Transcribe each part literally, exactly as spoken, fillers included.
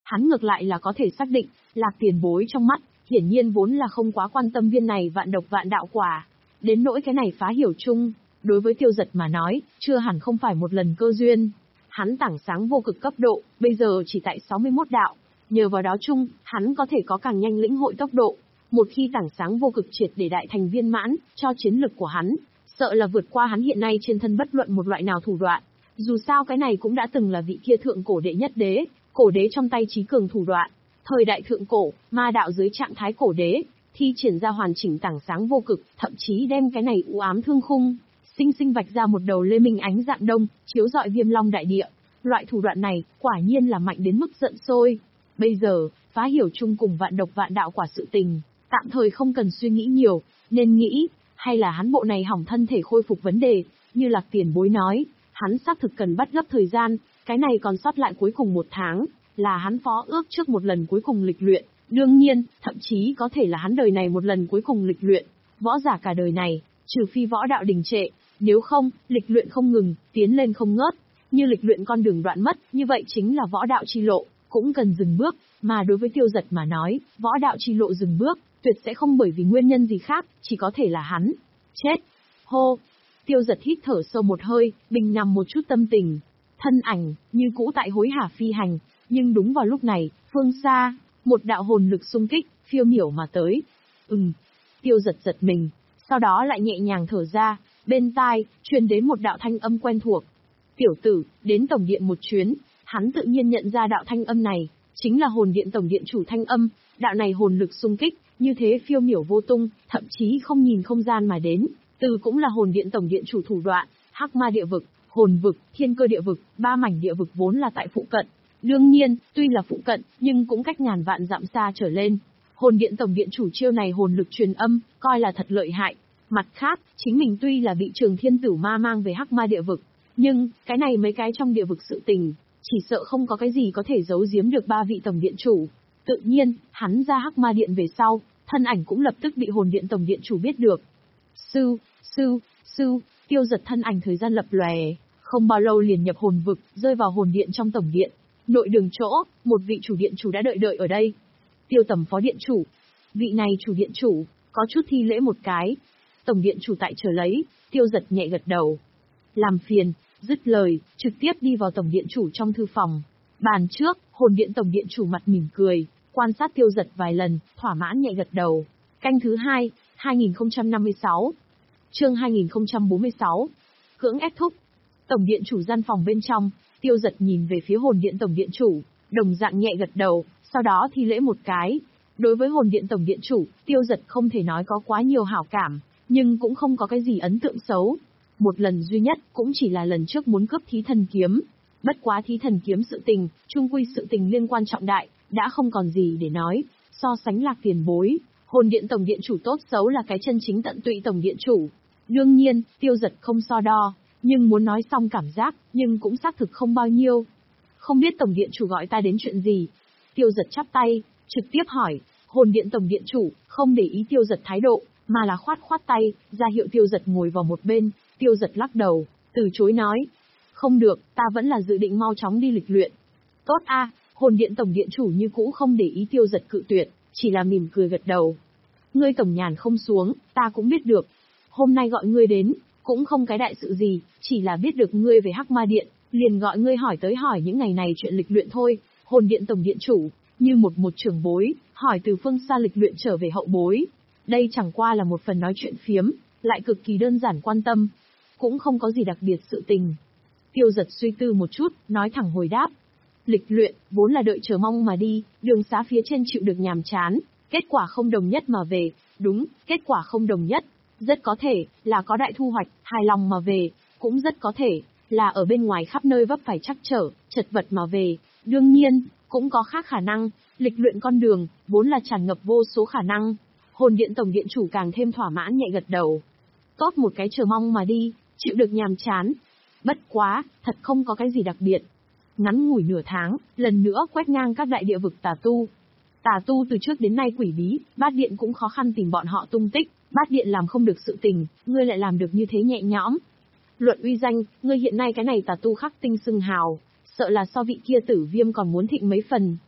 Hắn ngược lại là có thể xác định, Lạc tiền bối trong mắt, hiển nhiên vốn là không quá quan tâm viên này vạn độc vạn đạo quả. Đến nỗi cái này phá hiểu chung, đối với Tiêu Giật mà nói, chưa hẳn không phải một lần cơ duyên. Hắn tảng sáng vô cực cấp độ, bây giờ chỉ tại sáu mươi mốt đạo. Nhờ vào đó chung, hắn có thể có càng nhanh lĩnh hội tốc độ. Một khi tảng sáng vô cực triệt để đại thành viên mãn, cho chiến lực của hắn, sợ là vượt qua hắn hiện nay trên thân bất luận một loại nào thủ đoạn. Dù sao cái này cũng đã từng là vị kia thượng cổ đệ nhất đế, cổ đế trong tay trí cường thủ đoạn. Thời đại thượng cổ, ma đạo dưới trạng thái cổ đế, thi triển ra hoàn chỉnh tảng sáng vô cực, thậm chí đem cái này u ám thương khung, sinh sinh vạch ra một đầu lê minh ánh dạng đông, chiếu rọi viêm long đại địa. Loại thủ đoạn này, quả nhiên là mạnh đến mức giận sôi. Bây giờ, phá hiểu chung cùng vạn độc vạn đạo quả sự tình, tạm thời không cần suy nghĩ nhiều, nên nghĩ, hay là hắn bộ này hỏng thân thể khôi phục vấn đề, như Lạc tiền bối nói, hắn xác thực cần bắt gấp thời gian, cái này còn sót lại cuối cùng một tháng, là hắn phó ước trước một lần cuối cùng lịch luyện, đương nhiên, thậm chí có thể là hắn đời này một lần cuối cùng lịch luyện, võ giả cả đời này, trừ phi võ đạo đình trệ, nếu không, lịch luyện không ngừng, tiến lên không ngớt, như lịch luyện con đường đoạn mất, như vậy chính là võ đạo chi lộ, cũng cần dừng bước, mà đối với Tiêu Giật mà nói, võ đạo chi lộ dừng bước, tuyệt sẽ không bởi vì nguyên nhân gì khác, chỉ có thể là hắn chết. Hô, Tiêu Giật hít thở sâu một hơi, bình nằm một chút tâm tình, thân ảnh như cũ tại hối hả phi hành, nhưng đúng vào lúc này, phương xa, một đạo hồn lực xung kích, phiêu miểu mà tới. Ừm, Tiêu Giật giật mình, sau đó lại nhẹ nhàng thở ra, bên tai truyền đến một đạo thanh âm quen thuộc. Tiểu tử, đến tổng điện một chuyến. Hắn tự nhiên nhận ra đạo thanh âm này, chính là hồn điện tổng điện chủ thanh âm, đạo này hồn lực xung kích, như thế phiêu miểu vô tung, thậm chí không nhìn không gian mà đến, từ cũng là hồn điện tổng điện chủ thủ đoạn, hắc ma địa vực, hồn vực, thiên cơ địa vực, ba mảnh địa vực vốn là tại phụ cận. Đương nhiên, tuy là phụ cận, nhưng cũng cách ngàn vạn dặm xa trở lên. Hồn điện tổng điện chủ chiêu này hồn lực truyền âm, coi là thật lợi hại. Mặt khác, chính mình tuy là bị Trường Thiên Tử Ma mang về hắc ma địa vực, nhưng, cái này mấy cái trong địa vực sự tình, chỉ sợ không có cái gì có thể giấu giếm được ba vị tổng điện chủ. Tự nhiên, hắn ra hắc ma điện về sau, thân ảnh cũng lập tức bị hồn điện tổng điện chủ biết được. Sư, sư, sư, Tiêu Giật thân ảnh thời gian lập lòe, không bao lâu liền nhập hồn vực, rơi vào hồn điện trong tổng điện. Nội đường chỗ, một vị chủ điện chủ đã đợi đợi ở đây. Tiêu Tầm phó điện chủ. Vị này chủ điện chủ, có chút thi lễ một cái. Tổng điện chủ tại chờ lấy, Tiêu Giật nhẹ gật đầu. Làm phiền, dứt lời, trực tiếp đi vào tổng điện chủ trong thư phòng. Bàn trước, hồn điện tổng điện chủ mặt mỉm cười, quan sát Tiêu Giật vài lần, thỏa mãn nhẹ gật đầu. Canh thứ hai, hai nghìn không trăm năm mươi sáu. Chương hai nghìn không trăm bốn mươi sáu. Cưỡng ép thúc. Tổng điện chủ gian phòng bên trong, Tiêu Giật nhìn về phía hồn điện tổng điện chủ, đồng dạng nhẹ gật đầu, sau đó thi lễ một cái. Đối với hồn điện tổng điện chủ, Tiêu Giật không thể nói có quá nhiều hảo cảm, nhưng cũng không có cái gì ấn tượng xấu. Một lần duy nhất cũng chỉ là lần trước muốn cướp thí thần kiếm. Bất quá thí thần kiếm sự tình, chung quy sự tình liên quan trọng đại, đã không còn gì để nói. So sánh Lạc tiền bối, hồn điện tổng điện chủ tốt xấu là cái chân chính tận tụy tổng điện chủ. Đương nhiên, Tiêu Giật không so đo, nhưng muốn nói xong cảm giác, nhưng cũng xác thực không bao nhiêu. Không biết tổng điện chủ gọi ta đến chuyện gì? Tiêu Giật chắp tay, trực tiếp hỏi. Hồn điện tổng điện chủ không để ý Tiêu Giật thái độ, mà là khoát khoát tay, ra hiệu Tiêu Giật ngồi vào một bên. Tiêu Giật lắc đầu, từ chối nói. Không được, ta vẫn là dự định mau chóng đi lịch luyện. Tốt a, hồn điện tổng điện chủ như cũ không để ý Tiêu Giật cự tuyệt, chỉ là mỉm cười gật đầu. Ngươi tổng nhàn không xuống, ta cũng biết được. Hôm nay gọi ngươi đến, cũng không cái đại sự gì, chỉ là biết được ngươi về hắc ma điện, liền gọi ngươi hỏi tới hỏi những ngày này chuyện lịch luyện thôi. Hồn điện tổng điện chủ, như một một trưởng bối, hỏi từ phương xa lịch luyện trở về hậu bối. Đây chẳng qua là một phần nói chuyện phiếm, lại cực kỳ đơn giản quan tâm. Cũng không có gì đặc biệt sự tình. Tiêu Giật suy tư một chút, nói thẳng hồi đáp. Lịch luyện, vốn là đợi chờ mong mà đi, đường xá phía trên chịu được nhàm chán, kết quả không đồng nhất mà về, đúng, kết quả không đồng nhất. Rất có thể, là có đại thu hoạch, hài lòng mà về, cũng rất có thể, là ở bên ngoài khắp nơi vấp phải trắc trở, chật vật mà về. Đương nhiên, cũng có khác khả năng, lịch luyện con đường, vốn là tràn ngập vô số khả năng. Hồn điện tổng điện chủ càng thêm thỏa mãn nhẹ gật đầu. Tốt một cái chờ mong mà đi, chịu được nhàm chán. Bất quá, thật không có cái gì đặc biệt. Ngắn ngủi nửa tháng, lần nữa quét ngang các đại địa vực tà tu. Tà tu từ trước đến nay quỷ bí, bát điện cũng khó khăn tìm bọn họ tung tích, bát điện làm không được sự tình, ngươi lại làm được như thế nhẹ nhõm. Luận uy danh, ngươi hiện nay cái này tà tu khắc tinh xưng hào, sợ là so vị kia Tử Viêm còn muốn thịnh mấy phần.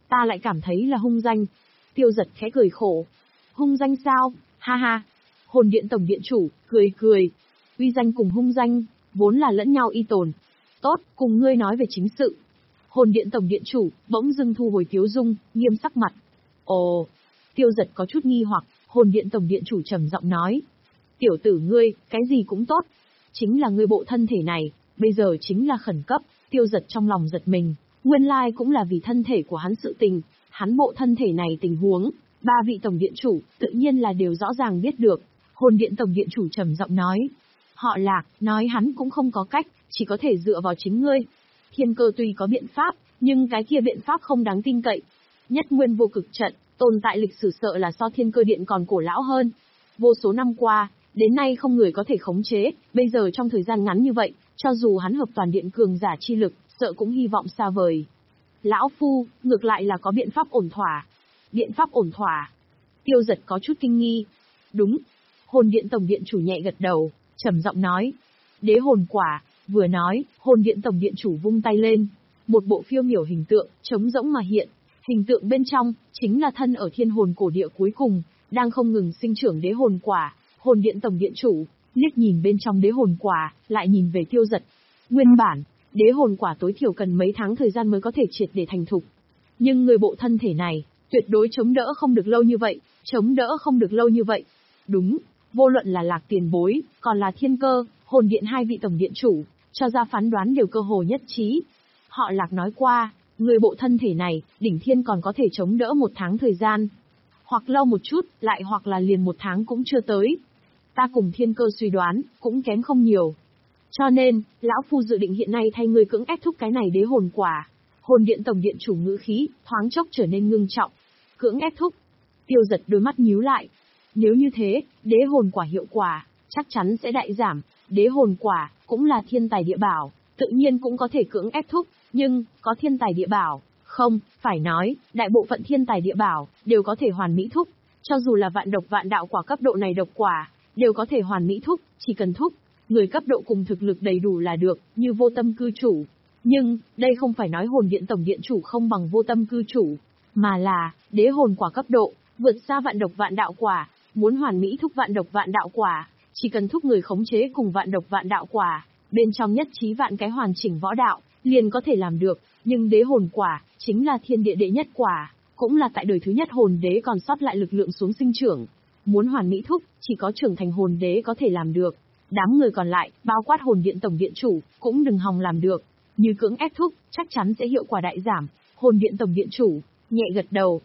Ta lại cảm thấy là hung danh. Tiêu Giật khẽ cười khổ. Hung danh sao? Ha ha. Hồn Điện Tổng Điện Chủ, cười cười. Uy danh cùng hung danh, vốn là lẫn nhau y tồn. Tốt, cùng ngươi nói về chính sự. Hồn Điện Tổng Điện Chủ, bỗng dưng thu hồi tiếu dung, nghiêm sắc mặt. Ồ. Tiêu Giật có chút nghi hoặc, Hồn Điện Tổng Điện Chủ trầm giọng nói. Tiểu tử ngươi, cái gì cũng tốt. Chính là ngươi bộ thân thể này, bây giờ chính là khẩn cấp. Tiêu Giật trong lòng giật mình, nguyên lai cũng là vì thân thể của hắn sự tình. Hắn bộ thân thể này tình huống, ba vị Tổng Điện Chủ, tự nhiên là đều rõ ràng biết được. Hồn Điện Tổng Điện Chủ trầm giọng nói. Họ Lạc, nói hắn cũng không có cách, chỉ có thể dựa vào chính ngươi. Thiên Cơ tuy có biện pháp, nhưng cái kia biện pháp không đáng tin cậy. Nhất Nguyên Vô Cực Trận, tồn tại lịch sử sợ là so Thiên Cơ Điện còn cổ lão hơn. Vô số năm qua, đến nay không người có thể khống chế, bây giờ trong thời gian ngắn như vậy, cho dù hắn hợp toàn điện cường giả chi lực, sợ cũng hy vọng xa vời. Lão Phu, ngược lại là có biện pháp ổn thỏa. Biện pháp ổn thỏa. Tiêu Giật có chút kinh nghi. Đúng. Hồn Điện Tổng Điện Chủ nhẹ gật đầu, trầm giọng nói. Đế hồn quả. Vừa nói, Hồn Điện Tổng Điện Chủ vung tay lên. Một bộ phiêu miểu hình tượng, trống rỗng mà hiện. Hình tượng bên trong, chính là thân ở thiên hồn cổ địa cuối cùng, đang không ngừng sinh trưởng đế hồn quả. Hồn Điện Tổng Điện Chủ, liếc nhìn bên trong đế hồn quả, lại nhìn về Tiêu Giật. Nguyên bản, đế hồn quả tối thiểu cần mấy tháng thời gian mới có thể triệt để thành thục. Nhưng người bộ thân thể này, tuyệt đối chống đỡ không được lâu như vậy, chống đỡ không được lâu như vậy. Đúng, vô luận là Lạc tiền bối, còn là Thiên Cơ, Hồn Điện hai vị Tổng Điện Chủ, cho ra phán đoán đều cơ hồ nhất trí. Họ Lạc nói qua, người bộ thân thể này, đỉnh thiên còn có thể chống đỡ một tháng thời gian. Hoặc lâu một chút, lại hoặc là liền một tháng cũng chưa tới. Ta cùng Thiên Cơ suy đoán, cũng kém không nhiều. Cho nên, lão phu dự định hiện nay thay người cưỡng ép thúc cái này đế hồn quả. Hồn Điện Tổng Điện Chủ ngữ khí, thoáng chốc trở nên ngưng trọng. Cưỡng ép thúc. Tiêu Giật đôi mắt nhíu lại. Nếu như thế, đế hồn quả hiệu quả, chắc chắn sẽ đại giảm. Đế hồn quả, cũng là thiên tài địa bảo, tự nhiên cũng có thể cưỡng ép thúc, nhưng, có thiên tài địa bảo, không, phải nói, đại bộ phận thiên tài địa bảo, đều có thể hoàn mỹ thúc. Cho dù là vạn độc vạn đạo quả cấp độ này độc quả, đều có thể hoàn mỹ thúc, chỉ cần thúc. Người cấp độ cùng thực lực đầy đủ là được, như vô tâm cư chủ. Nhưng, đây không phải nói Hồn Điện Tổng Điện Chủ không bằng vô tâm cư chủ, mà là, đế hồn quả cấp độ, vượt xa vạn độc vạn đạo quả, muốn hoàn mỹ thúc vạn độc vạn đạo quả, chỉ cần thúc người khống chế cùng vạn độc vạn đạo quả, bên trong nhất trí vạn cái hoàn chỉnh võ đạo, liền có thể làm được, nhưng đế hồn quả, chính là thiên địa đệ nhất quả, cũng là tại đời thứ nhất hồn đế còn sót lại lực lượng xuống sinh trưởng. Muốn hoàn mỹ thúc, chỉ có trưởng thành hồn đế có thể làm được. Đám người còn lại, bao quát Hồn Điện Tổng Điện Chủ, cũng đừng hòng làm được. Như cưỡng ép thúc, chắc chắn sẽ hiệu quả đại giảm. Hồn Điện Tổng Điện Chủ, nhẹ gật đầu.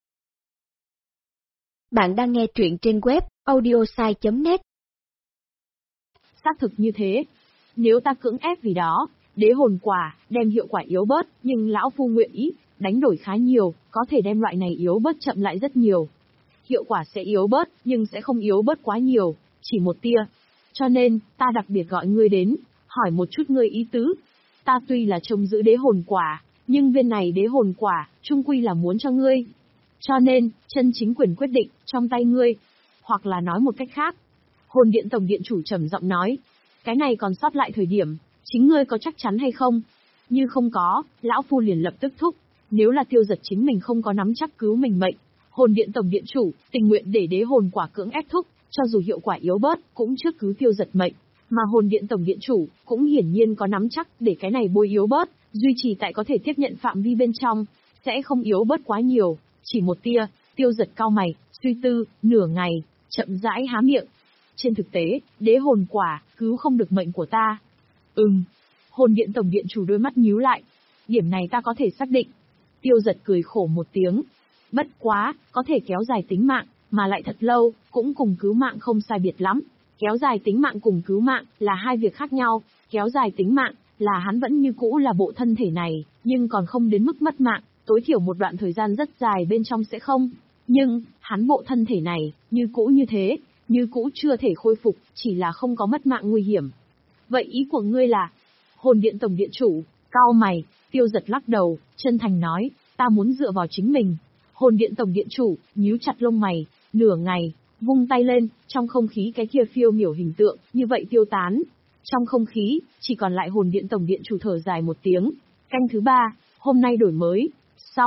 Bạn đang nghe truyện trên web audiosai chấm net. Xác thực như thế. Nếu ta cưỡng ép vì đó, đế hồn quả, đem hiệu quả yếu bớt, nhưng lão phu nguyện ý, đánh đổi khá nhiều, có thể đem loại này yếu bớt chậm lại rất nhiều. Hiệu quả sẽ yếu bớt, nhưng sẽ không yếu bớt quá nhiều, chỉ một tia. Cho nên, ta đặc biệt gọi ngươi đến, hỏi một chút ngươi ý tứ. Ta tuy là trông giữ đế hồn quả, nhưng viên này đế hồn quả, chung quy là muốn cho ngươi. Cho nên, chân chính quyền quyết định, trong tay ngươi. Hoặc là nói một cách khác. Hồn Điện Tổng Điện Chủ trầm giọng nói. Cái này còn sót lại thời điểm, chính ngươi có chắc chắn hay không? Như không có, lão phu liền lập tức thúc. Nếu là Tiêu Giật chính mình không có nắm chắc cứu mình mệnh, Hồn Điện Tổng Điện Chủ, tình nguyện để đế hồn quả cưỡng ép thúc, cho dù hiệu quả yếu bớt, cũng trước cứu Tiêu Giật mệnh. Mà Hồn Điện Tổng Điện Chủ, cũng hiển nhiên có nắm chắc để cái này bôi yếu bớt, duy trì tại có thể tiếp nhận phạm vi bên trong, sẽ không yếu bớt quá nhiều, chỉ một tia. Tiêu Giật cau mày, suy tư, nửa ngày, chậm rãi há miệng. Trên thực tế, đế hồn quả, cứu không được mệnh của ta. Ừm. Hồn Điện Tổng Điện Chủ đôi mắt nhíu lại. Điểm này ta có thể xác định. Tiêu Giật cười khổ một tiếng. Bất quá, có thể kéo dài tính mạng, mà lại thật lâu, cũng cùng cứu mạng không sai biệt lắm. Kéo dài tính mạng cùng cứu mạng, là hai việc khác nhau. Kéo dài tính mạng, là hắn vẫn như cũ là bộ thân thể này, nhưng còn không đến mức mất mạng, tối thiểu một đoạn thời gian rất dài bên trong sẽ không. Nhưng, hắn bộ thân thể này, như cũ như thế, như cũ chưa thể khôi phục, chỉ là không có mất mạng nguy hiểm. Vậy ý của ngươi là, Hồn Điện Tổng Điện Chủ, cau mày, Tiêu Giật lắc đầu, chân thành nói, ta muốn dựa vào chính mình. Hồn Điện Tổng Điện Chủ, nhíu chặt lông mày, nửa ngày, vung tay lên, trong không khí cái kia phiêu miểu hình tượng, như vậy tiêu tán. Trong không khí, chỉ còn lại Hồn Điện Tổng Điện Chủ thở dài một tiếng. Canh thứ ba, hôm nay đổi mới. Xong.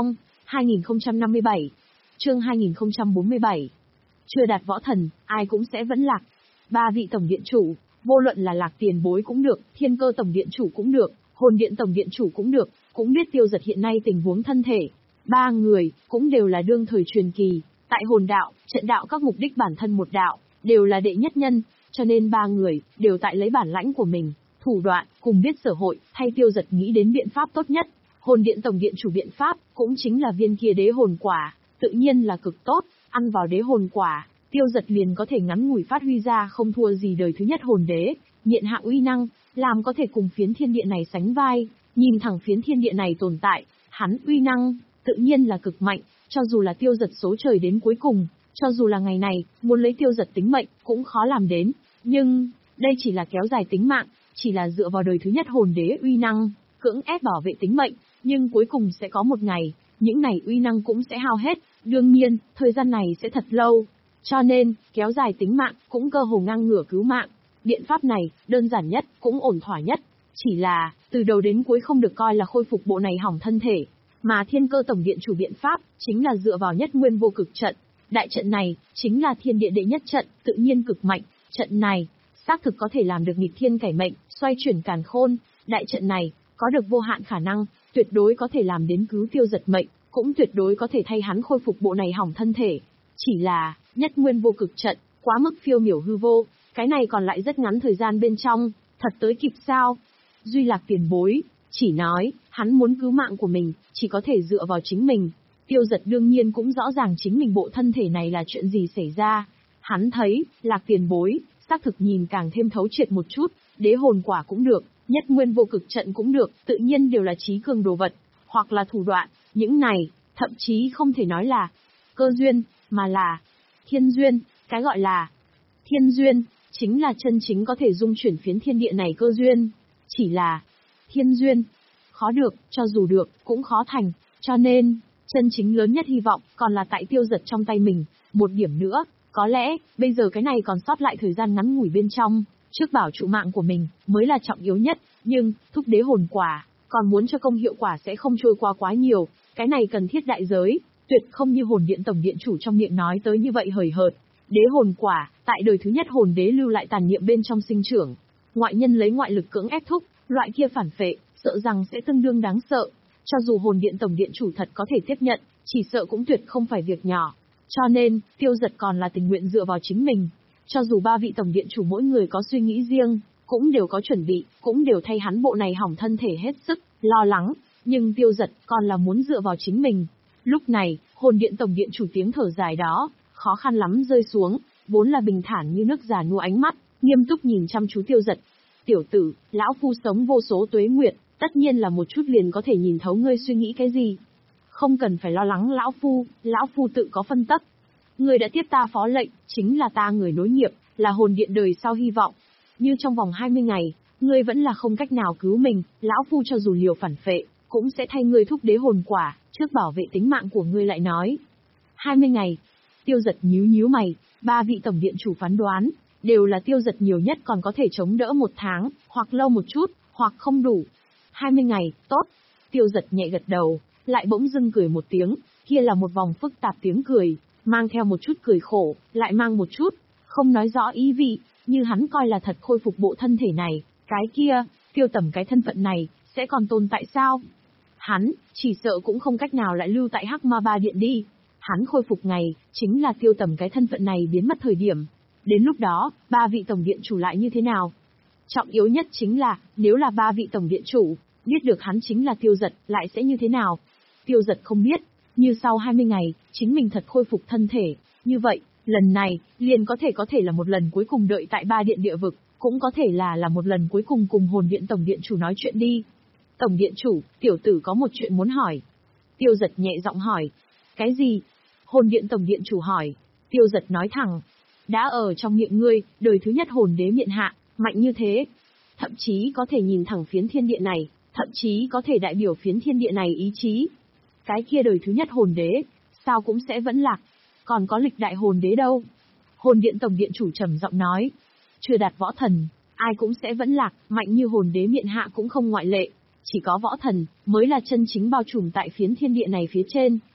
hai nghìn không trăm năm mươi bảy. Chương hai nghìn không trăm bốn mươi bảy. Chưa đạt võ thần, ai cũng sẽ vẫn lạc. Ba vị tổng điện chủ, vô luận là Lạc tiền bối cũng được, Thiên Cơ tổng điện chủ cũng được, Hồn điện tổng điện chủ cũng được, cũng biết Tiêu Dật hiện nay tình huống thân thể. Ba người, cũng đều là đương thời truyền kỳ, tại hồn đạo, trận đạo các mục đích bản thân một đạo, đều là đệ nhất nhân, cho nên ba người, đều tại lấy bản lãnh của mình, thủ đoạn, cùng biết sở hội, thay Tiêu Dật nghĩ đến biện pháp tốt nhất. Hồn điện tổng điện chủ biện pháp, cũng chính là viên kia đế hồn quả, tự nhiên là cực tốt, ăn vào đế hồn quả, Tiêu Dật liền có thể ngắn ngủi phát huy ra không thua gì đời thứ nhất hồn đế, nghiện hạ uy năng, làm có thể cùng phiến thiên địa này sánh vai, nhìn thẳng phiến thiên địa này tồn tại, hắn uy năng, tự nhiên là cực mạnh, cho dù là Tiêu Dật số trời đến cuối cùng, cho dù là ngày này, muốn lấy Tiêu Dật tính mệnh, cũng khó làm đến, nhưng, đây chỉ là kéo dài tính mạng, chỉ là dựa vào đời thứ nhất hồn đế uy năng, cưỡng ép bảo vệ tính mệnh, nhưng cuối cùng sẽ có một ngày, những này uy năng cũng sẽ hao hết, đương nhiên, thời gian này sẽ thật lâu. Cho nên, kéo dài tính mạng, cũng cơ hồ ngang ngửa cứu mạng. Biện pháp này, đơn giản nhất, cũng ổn thỏa nhất. Chỉ là, từ đầu đến cuối không được coi là khôi phục bộ này hỏng thân thể. Mà Thiên Cơ tổng điện chủ biện pháp, chính là dựa vào nhất nguyên vô cực trận. Đại trận này, chính là thiên địa đệ nhất trận, tự nhiên cực mạnh. Trận này, xác thực có thể làm được nghịch thiên cải mệnh, xoay chuyển càn khôn. Đại trận này, có được vô hạn khả năng, tuyệt đối có thể làm đến cứu Tiêu Dật mệnh, cũng tuyệt đối có thể thay hắn khôi phục bộ này hỏng thân thể. Chỉ là, nhất nguyên vô cực trận, quá mức phiêu miểu hư vô, cái này còn lại rất ngắn thời gian bên trong, thật tới kịp sao? Duy Lạc tiền bối, chỉ nói, hắn muốn cứu mạng của mình, chỉ có thể dựa vào chính mình. Tiêu Dật đương nhiên cũng rõ ràng chính mình bộ thân thể này là chuyện gì xảy ra. Hắn thấy, Lạc tiền bối, xác thực nhìn càng thêm thấu triệt một chút, đế hồn quả cũng được, nhất nguyên vô cực trận cũng được, tự nhiên đều là trí cường đồ vật, hoặc là thủ đoạn, những này, thậm chí không thể nói là cơ duyên, mà là thiên duyên. Cái gọi là thiên duyên, chính là chân chính có thể dung chuyển phiến thiên địa này cơ duyên. Chỉ là thiên duyên, khó được, cho dù được, cũng khó thành, cho nên, chân chính lớn nhất hy vọng, còn là tại Tiêu Dật trong tay mình. Một điểm nữa, có lẽ, bây giờ cái này còn sót lại thời gian ngắn ngủi bên trong, trước bảo trụ mạng của mình, mới là trọng yếu nhất, nhưng, thúc đế hồn quả, còn muốn cho công hiệu quả sẽ không trôi qua quá nhiều, cái này cần thiết đại giới, tuyệt không như hồn điện tổng điện chủ trong miệng nói tới như vậy hời hợt. Đế hồn quả, tại đời thứ nhất hồn đế lưu lại tàn niệm bên trong sinh trưởng, ngoại nhân lấy ngoại lực cưỡng ép thúc, loại kia phản phệ, sợ rằng sẽ tương đương đáng sợ. Cho dù hồn điện tổng điện chủ thật có thể tiếp nhận, chỉ sợ cũng tuyệt không phải việc nhỏ. Cho nên, Tiêu Dật còn là tình nguyện dựa vào chính mình. Cho dù ba vị tổng điện chủ mỗi người có suy nghĩ riêng, cũng đều có chuẩn bị, cũng đều thay hắn bộ này hỏng thân thể hết sức, lo lắng, nhưng Tiêu Dật còn là muốn dựa vào chính mình. Lúc này, hồn điện tổng điện chủ tiếng thở dài đó, khó khăn lắm rơi xuống, vốn là bình thản như nước già nua ánh mắt, nghiêm túc nhìn chăm chú Tiêu Dật. Tiểu tử, lão phu sống vô số tuế nguyệt, tất nhiên là một chút liền có thể nhìn thấu ngươi suy nghĩ cái gì. Không cần phải lo lắng lão phu, lão phu tự có phân tắc. Ngươi đã tiếp ta phó lệnh, chính là ta người nối nghiệp, là hồn điện đời sau hy vọng. Như trong vòng hai mươi ngày, ngươi vẫn là không cách nào cứu mình, lão phu cho dù liều phản phệ, cũng sẽ thay ngươi thúc đế hồn quả, trước bảo vệ tính mạng của ngươi lại nói. hai mươi ngày. Tiêu Dật nhíu nhíu mày, ba vị tổng điện chủ phán đoán, đều là Tiêu Dật nhiều nhất còn có thể chống đỡ một tháng, hoặc lâu một chút, hoặc không đủ. hai mươi ngày, tốt. Tiêu Dật nhẹ gật đầu, lại bỗng dưng cười một tiếng, kia là một vòng phức tạp tiếng cười, mang theo một chút cười khổ, lại mang một chút, không nói rõ ý vị, như hắn coi là thật khôi phục bộ thân thể này, cái kia, Tiêu Tầm cái thân phận này, sẽ còn tồn tại sao? Hắn, chỉ sợ cũng không cách nào lại lưu tại Hắc Ma Ba Điện đi. Hắn khôi phục ngày, chính là Tiêu Tầm cái thân phận này biến mất thời điểm. Đến lúc đó, ba vị tổng điện chủ lại như thế nào? Trọng yếu nhất chính là, nếu là ba vị tổng điện chủ, biết được hắn chính là Tiêu Dật, lại sẽ như thế nào? Tiêu Dật không biết, như sau hai mươi ngày, chính mình thật khôi phục thân thể, như vậy, lần này, liền có thể có thể là một lần cuối cùng đợi tại ba điện địa vực, cũng có thể là là một lần cuối cùng cùng hồn điện tổng điện chủ nói chuyện đi. Tổng điện chủ, tiểu tử có một chuyện muốn hỏi. Tiêu Dật nhẹ giọng hỏi. Cái gì? Hồn điện tổng điện chủ hỏi. Tiêu Dật nói thẳng. Đã ở trong miệng ngươi, đời thứ nhất hồn đế miện hạ, mạnh như thế. Thậm chí có thể nhìn thẳng phiến thiên địa này, thậm chí có thể đại biểu phiến thiên địa này ý chí. Cái kia đời thứ nhất hồn đế, sao cũng sẽ vẫn lạc. Còn có lịch đại hồn đế đâu? Hồn điện tổng điện chủ trầm giọng nói. Chưa đạt võ thần, ai cũng sẽ vẫn lạc, mạnh như hồn đế miện hạ cũng không ngoại lệ. Chỉ có võ thần, mới là chân chính bao trùm tại phiến thiên địa này phía trên,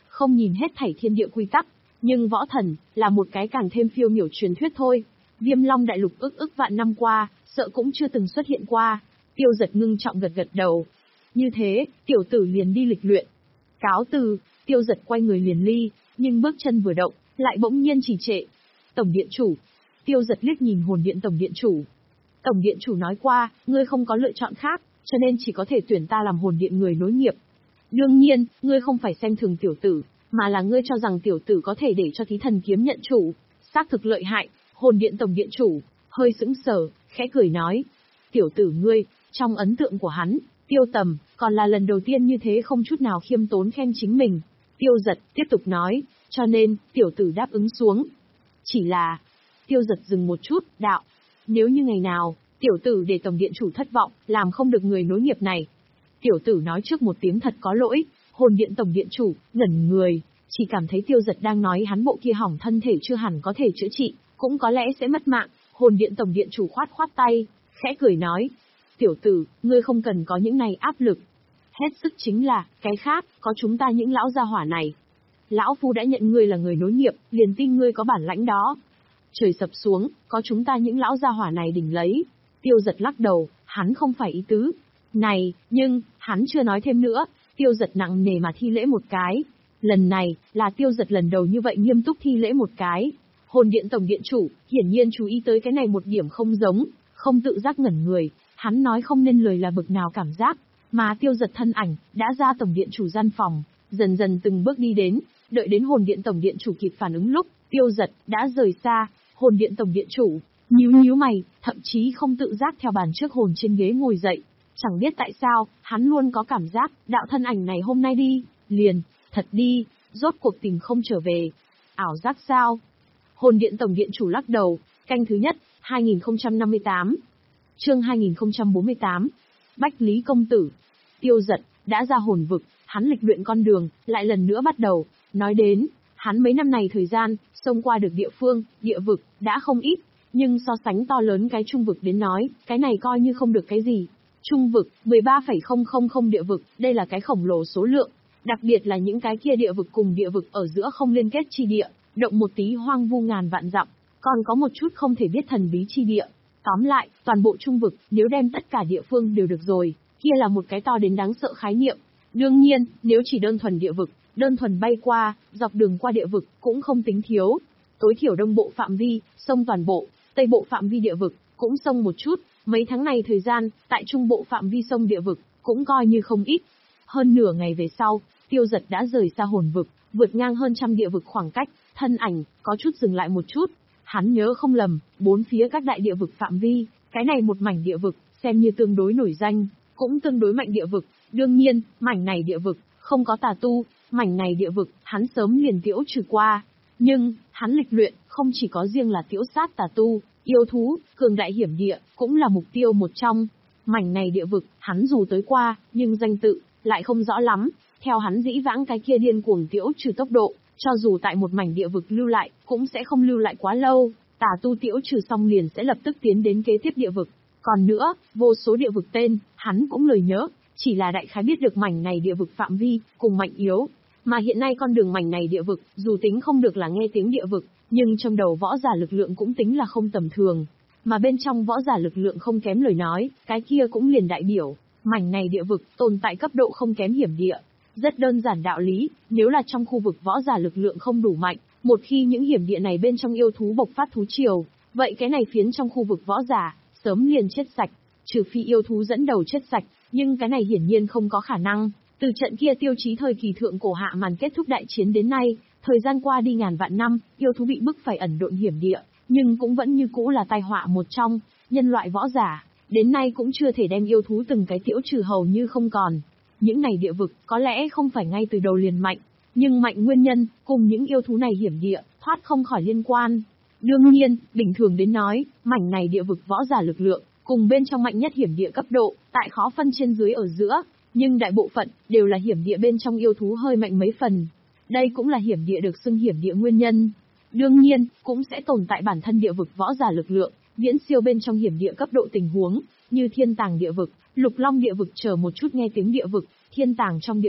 không nhìn hết thảy thiên địa quy tắc, nhưng võ thần là một cái càng thêm phiêu miểu truyền thuyết thôi. Viêm Long đại lục ức ức vạn năm qua, sợ cũng chưa từng xuất hiện qua. Tiêu Giật ngưng trọng gật gật đầu. Như thế, tiểu tử liền đi lịch luyện. Cáo từ, Tiêu Giật quay người liền ly, nhưng bước chân vừa động, lại bỗng nhiên trì trệ. Tổng điện chủ. Tiêu Giật liếc nhìn hồn điện tổng điện chủ. Tổng điện chủ nói qua, ngươi không có lựa chọn khác, cho nên chỉ có thể tuyển ta làm hồn điện người nối nghiệp. Đương nhiên, ngươi không phải xem thường tiểu tử, mà là ngươi cho rằng tiểu tử có thể để cho thí thần kiếm nhận chủ. Xác thực lợi hại. Hồn điện tổng điện chủ hơi sững sờ, khẽ cười nói: tiểu tử ngươi, trong ấn tượng của hắn, Tiêu Tầm còn là lần đầu tiên như thế không chút nào khiêm tốn khen chính mình. Tiêu Giật tiếp tục nói: cho nên, tiểu tử đáp ứng xuống. Chỉ là... Tiêu Giật dừng một chút, đạo: nếu như ngày nào, tiểu tử để tổng điện chủ thất vọng, làm không được người nối nghiệp này. Tiểu tử nói trước một tiếng thật có lỗi. Hồn điện tổng điện chủ ngẩn người, chỉ cảm thấy Tiêu Giật đang nói hắn bộ kia hỏng thân thể chưa hẳn có thể chữa trị, cũng có lẽ sẽ mất mạng. Hồn điện tổng điện chủ khoát khoát tay, khẽ cười nói: tiểu tử, ngươi không cần có những này áp lực. Hết sức chính là, cái khác, có chúng ta những lão gia hỏa này. Lão phu đã nhận ngươi là người nối nghiệp, liền tin ngươi có bản lãnh đó. Trời sập xuống, có chúng ta những lão gia hỏa này đỉnh lấy. Tiêu Giật lắc đầu, hắn không phải ý tứ này, nhưng, hắn chưa nói thêm nữa. Tiêu Giật nặng nề mà thi lễ một cái. Lần này, là Tiêu Giật lần đầu như vậy nghiêm túc thi lễ một cái. Hồn điện tổng điện chủ, hiển nhiên chú ý tới cái này một điểm không giống, không tự giác ngẩn người, hắn nói không nên lời là bực nào cảm giác, mà Tiêu Giật thân ảnh, đã ra tổng điện chủ gian phòng, dần dần từng bước đi đến, đợi đến hồn điện tổng điện chủ kịp phản ứng lúc, Tiêu Giật, đã rời xa, hồn điện tổng điện chủ, nhíu nhíu mày, thậm chí không tự giác theo bàn trước hồn trên ghế ngồi dậy, chẳng biết tại sao, hắn luôn có cảm giác, đạo thân ảnh này hôm nay đi, liền, thật đi, rốt cuộc tình không trở về, ảo giác sao? Hồn điện tổng điện chủ lắc đầu, canh thứ nhất, hai nghìn không trăm năm mươi tám. Chương hai nghìn không trăm bốn mươi tám. Bách Lý công tử. Tiêu Giật đã ra hồn vực, hắn lịch luyện con đường lại lần nữa bắt đầu, nói đến, hắn mấy năm này thời gian xông qua được địa phương, địa vực đã không ít, nhưng so sánh to lớn cái trung vực đến nói, cái này coi như không được cái gì. Trung vực, mười ba phẩy không không không địa vực, đây là cái khổng lồ số lượng, đặc biệt là những cái kia địa vực cùng địa vực ở giữa không liên kết chi địa, động một tí hoang vu ngàn vạn dặm, còn có một chút không thể biết thần bí chi địa. Tóm lại, toàn bộ trung vực, nếu đem tất cả địa phương đều được rồi, kia là một cái to đến đáng sợ khái niệm. Đương nhiên, nếu chỉ đơn thuần địa vực, đơn thuần bay qua, dọc đường qua địa vực, cũng không tính thiếu. Tối thiểu đông bộ phạm vi, sông toàn bộ, tây bộ phạm vi địa vực, cũng sông một chút. Mấy tháng này thời gian, tại trung bộ phạm vi sông địa vực, cũng coi như không ít. Hơn nửa ngày về sau, Tiêu Giật đã rời xa hồn vực, vượt ngang hơn trăm địa vực khoảng cách, thân ảnh, có chút dừng lại một chút. Hắn nhớ không lầm, bốn phía các đại địa vực phạm vi, cái này một mảnh địa vực, xem như tương đối nổi danh, cũng tương đối mạnh địa vực. Đương nhiên, mảnh này địa vực, không có tà tu, mảnh này địa vực, hắn sớm liền tiễu trừ qua. Nhưng, hắn lịch luyện, không chỉ có riêng là tiễu sát tà tu, yêu thú, cường đại hiểm địa, cũng là mục tiêu một trong. Mảnh này địa vực, hắn dù tới qua, nhưng danh tự, lại không rõ lắm. Theo hắn dĩ vãng cái kia điên cuồng tiễu trừ tốc độ, cho dù tại một mảnh địa vực lưu lại, cũng sẽ không lưu lại quá lâu. Tà tu tiễu trừ xong liền sẽ lập tức tiến đến kế tiếp địa vực. Còn nữa, vô số địa vực tên, hắn cũng lười nhớ, chỉ là đại khái biết được mảnh này địa vực phạm vi, cùng mạnh yếu. Mà hiện nay con đường mảnh này địa vực, dù tính không được là nghe tiếng địa vực, nhưng trong đầu võ giả lực lượng cũng tính là không tầm thường. Mà bên trong võ giả lực lượng không kém lời nói, cái kia cũng liền đại biểu, mảnh này địa vực tồn tại cấp độ không kém hiểm địa. Rất đơn giản đạo lý, nếu là trong khu vực võ giả lực lượng không đủ mạnh, một khi những hiểm địa này bên trong yêu thú bộc phát thú triều, vậy cái này phiến trong khu vực võ giả, sớm liền chết sạch, trừ phi yêu thú dẫn đầu chết sạch, nhưng cái này hiển nhiên không có khả năng. Từ trận kia tiêu chí thời kỳ thượng cổ hạ màn kết thúc đại chiến đến nay, thời gian qua đi ngàn vạn năm, yêu thú bị bức phải ẩn độn hiểm địa, nhưng cũng vẫn như cũ là tai họa một trong, nhân loại võ giả, đến nay cũng chưa thể đem yêu thú từng cái tiễu trừ hầu như không còn. Những này địa vực, có lẽ không phải ngay từ đầu liền mạnh, nhưng mạnh nguyên nhân, cùng những yêu thú này hiểm địa, thoát không khỏi liên quan. Đương nhiên, bình thường đến nói, mảnh này địa vực võ giả lực lượng, cùng bên trong mạnh nhất hiểm địa cấp độ, tại khó phân trên dưới ở giữa, nhưng đại bộ phận, đều là hiểm địa bên trong yêu thú hơi mạnh mấy phần. Đây cũng là hiểm địa được xưng hiểm địa nguyên nhân. Đương nhiên, cũng sẽ tồn tại bản thân địa vực võ giả lực lượng, viễn siêu bên trong hiểm địa cấp độ tình huống, như thiên tàng địa vực, lục long địa vực chờ một chút nghe tiếng địa vực, thiên tàng trong địa vực,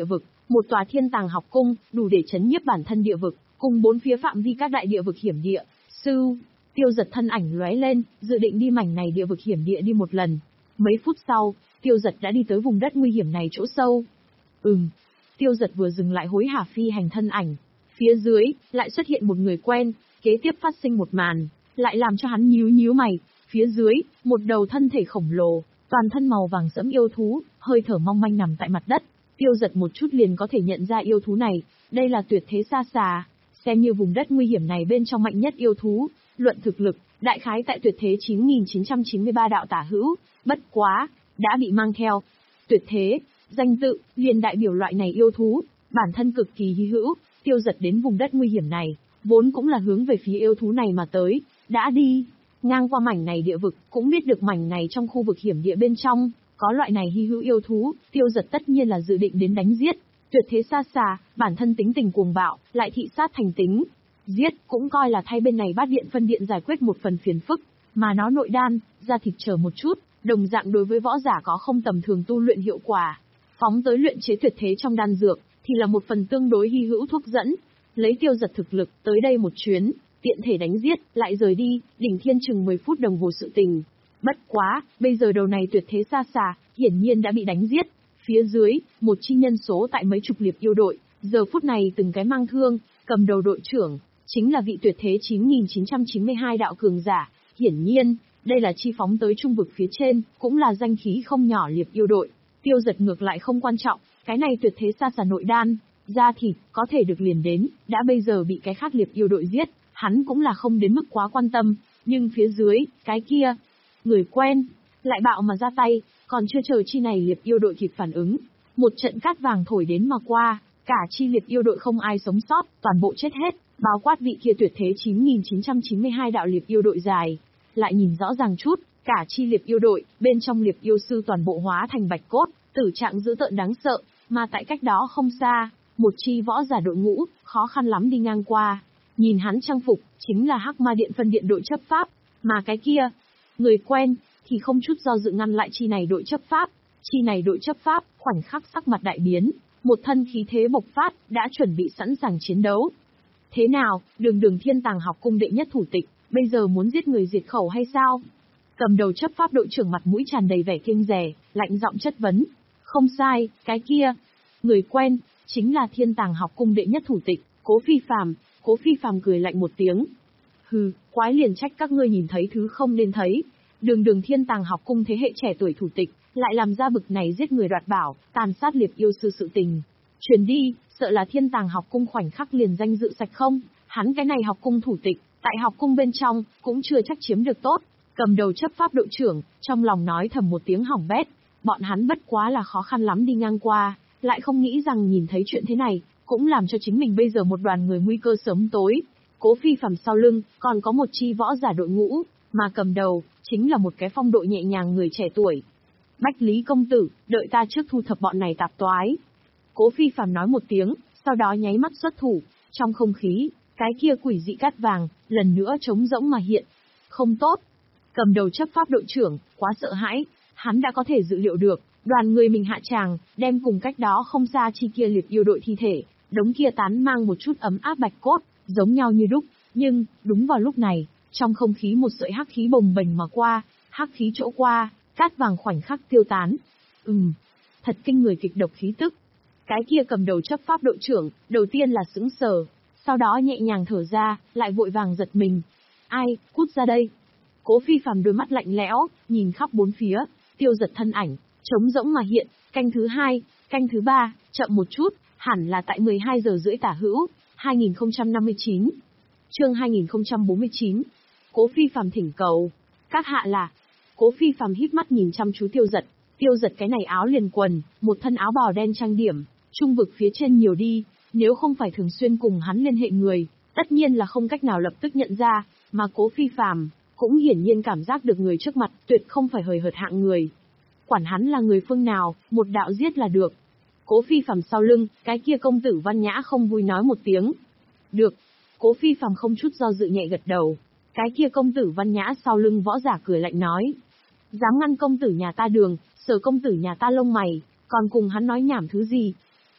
Một tòa thiên tàng học cung, đủ để chấn nhiếp bản thân địa vực, cùng bốn phía phạm vi các đại địa vực hiểm địa. Sư, Tiêu Giật thân ảnh lóe lên, dự định đi mảnh này địa vực hiểm địa đi một lần. Mấy phút sau, Tiêu Giật đã đi tới vùng đất nguy hiểm này chỗ sâu. Ừm. Tiêu Giật vừa dừng lại hối hả phi hành thân ảnh. Phía dưới, lại xuất hiện một người quen, kế tiếp phát sinh một màn, lại làm cho hắn nhíu nhíu mày. Phía dưới, một đầu thân thể khổng lồ, toàn thân màu vàng sẫm yêu thú, hơi thở mong manh nằm tại mặt đất. Tiêu Giật một chút liền có thể nhận ra yêu thú này, đây là tuyệt thế sa xà, xem như vùng đất nguy hiểm này bên trong mạnh nhất yêu thú, luận thực lực, đại khái tại tuyệt thế chín nghìn chín trăm chín mươi ba đạo tả hữu, bất quá, đã bị mang theo. Tuyệt thế, danh tự, liền đại biểu loại này yêu thú, bản thân cực kỳ hy hữu. Tiêu Giật đến vùng đất nguy hiểm này, vốn cũng là hướng về phía yêu thú này mà tới, đã đi ngang qua mảnh này địa vực, cũng biết được mảnh này trong khu vực hiểm địa bên trong, có loại này hy hữu yêu thú, Tiêu Giật tất nhiên là dự định đến đánh giết. Tuyệt thế sa xà, bản thân tính tình cuồng bạo, lại thị sát thành tính. Giết, cũng coi là thay bên này bát điện phân điện giải quyết một phần phiền phức, mà nó nội đan, ra thịt chờ một chút, đồng dạng đối với võ giả có không tầm thường tu luyện hiệu quả. Phóng tới luyện chế tuyệt thế trong đan dược, thì là một phần tương đối hy hữu thuốc dẫn. Lấy Tiêu Giật thực lực, tới đây một chuyến, tiện thể đánh giết, lại rời đi, đỉnh thiên chừng mười phút đồng hồ sự tình. Bất quá, bây giờ đầu này tuyệt thế sa xà, hiển nhiên đã bị đánh giết. Phía dưới, một chi nhân số tại mấy chục liệp yêu đội, giờ phút này từng cái mang thương, cầm đầu đội trưởng, chính là vị tuyệt thế chín nghìn chín trăm chín mươi hai đạo cường giả. Hiển nhiên, đây là chi phóng tới trung vực phía trên, cũng là danh khí không nhỏ liệp yêu đội. Tiêu Giật ngược lại không quan trọng, cái này tuyệt thế sa xà nội đan, da thịt, có thể được liền đến, đã bây giờ bị cái khác liệp yêu đội giết, hắn cũng là không đến mức quá quan tâm, nhưng phía dưới, cái kia, người quen, lại bạo mà ra tay, còn chưa chờ chi này liệp yêu đội kịp phản ứng. Một trận cát vàng thổi đến mà qua, cả chi liệp yêu đội không ai sống sót, toàn bộ chết hết, bao quát vị kia tuyệt thế chín nghìn chín trăm chín mươi hai đạo liệp yêu đội dài. Lại nhìn rõ ràng chút, cả chi liệp yêu đội, bên trong liệp yêu sư toàn bộ hóa thành bạch cốt, tử trạng dữ tợn đáng sợ, mà tại cách đó không xa, một chi võ giả đội ngũ, khó khăn lắm đi ngang qua. Nhìn hắn trang phục, chính là Hắc Ma Điện phân điện đội chấp pháp, mà cái kia, người quen, thì không chút do dự ngăn lại chi này đội chấp pháp. Chi này đội chấp pháp, khoảnh khắc sắc mặt đại biến, một thân khí thế bộc phát, đã chuẩn bị sẵn sàng chiến đấu. Thế nào, đường đường thiên tàng học cung đệ nhất thủ tịch, bây giờ muốn giết người diệt khẩu hay sao? Cầm đầu chấp pháp đội trưởng mặt mũi tràn đầy vẻ kiêng dè, lạnh giọng chất vấn. Không sai, cái kia, người quen, chính là thiên tàng học cung đệ nhất thủ tịch, Cố Phi Phàm. Cố Phi Phàm cười lạnh một tiếng. Hừ, quái liền trách các ngươi nhìn thấy thứ không nên thấy. Đường đường thiên tàng học cung thế hệ trẻ tuổi thủ tịch, lại làm ra bực này giết người đoạt bảo, tàn sát liệp yêu sư sự tình. Truyền đi, sợ là thiên tàng học cung khoảnh khắc liền danh dự sạch không, hắn cái này học cung thủ tịch, tại học cung bên trong, cũng chưa chắc chiếm được tốt. Cầm đầu chấp pháp đội trưởng, trong lòng nói thầm một tiếng hỏng bét, bọn hắn bất quá là khó khăn lắm đi ngang qua, lại không nghĩ rằng nhìn thấy chuyện thế này, cũng làm cho chính mình bây giờ một đoàn người nguy cơ sớm tối. Cố Phi Phàm sau lưng, còn có một chi võ giả đội ngũ, mà cầm đầu, chính là một cái phong độ nhẹ nhàng người trẻ tuổi. Bách Lý công tử, đợi ta trước thu thập bọn này tạp toái. Cố Phi Phàm nói một tiếng, sau đó nháy mắt xuất thủ, trong không khí, cái kia quỷ dị cát vàng, lần nữa trống rỗng mà hiện. Không tốt. Cầm đầu chấp pháp đội trưởng, quá sợ hãi, hắn đã có thể dự liệu được, đoàn người mình hạ tràng, đem cùng cách đó không xa chi kia liệp yêu đội thi thể, đống kia tán mang một chút ấm áp bạch cốt, giống nhau như đúc, nhưng, đúng vào lúc này, trong không khí một sợi hắc khí bồng bềnh mà qua, hắc khí chỗ qua, cát vàng khoảnh khắc tiêu tán. Ừm, thật kinh người kịch độc khí tức. Cái kia cầm đầu chấp pháp đội trưởng, đầu tiên là sững sờ, sau đó nhẹ nhàng thở ra, lại vội vàng giật mình. Ai, cút ra đây. Cố Phi Phàm đôi mắt lạnh lẽo, nhìn khắp bốn phía, Tiêu Giật thân ảnh, trống rỗng mà hiện, canh thứ hai, canh thứ ba, chậm một chút, hẳn là tại mười hai giờ rưỡi tả hữu, hai nghìn không trăm năm mươi chín. Chương hai nghìn không trăm bốn mươi chín. Cố Phi Phàm thỉnh cầu. Các hạ là. Cố Phi Phàm híp mắt nhìn chăm chú Tiêu Giật, Tiêu Giật cái này áo liền quần, một thân áo bào đen trang điểm, trung vực phía trên nhiều đi, nếu không phải thường xuyên cùng hắn liên hệ người, tất nhiên là không cách nào lập tức nhận ra, mà Cố Phi Phàm cũng hiển nhiên cảm giác được người trước mặt tuyệt không phải hời hợt hạng người. Quản hắn là người phương nào, một đạo giết là được. Cố Phi Phàm sau lưng, cái kia công tử Văn Nhã không vui nói một tiếng. Được. Cố Phi Phàm không chút do dự nhẹ gật đầu. Cái kia công tử Văn Nhã sau lưng võ giả cười lạnh nói. Dám ngăn công tử nhà ta đường, sờ công tử nhà ta lông mày, còn cùng hắn nói nhảm thứ gì.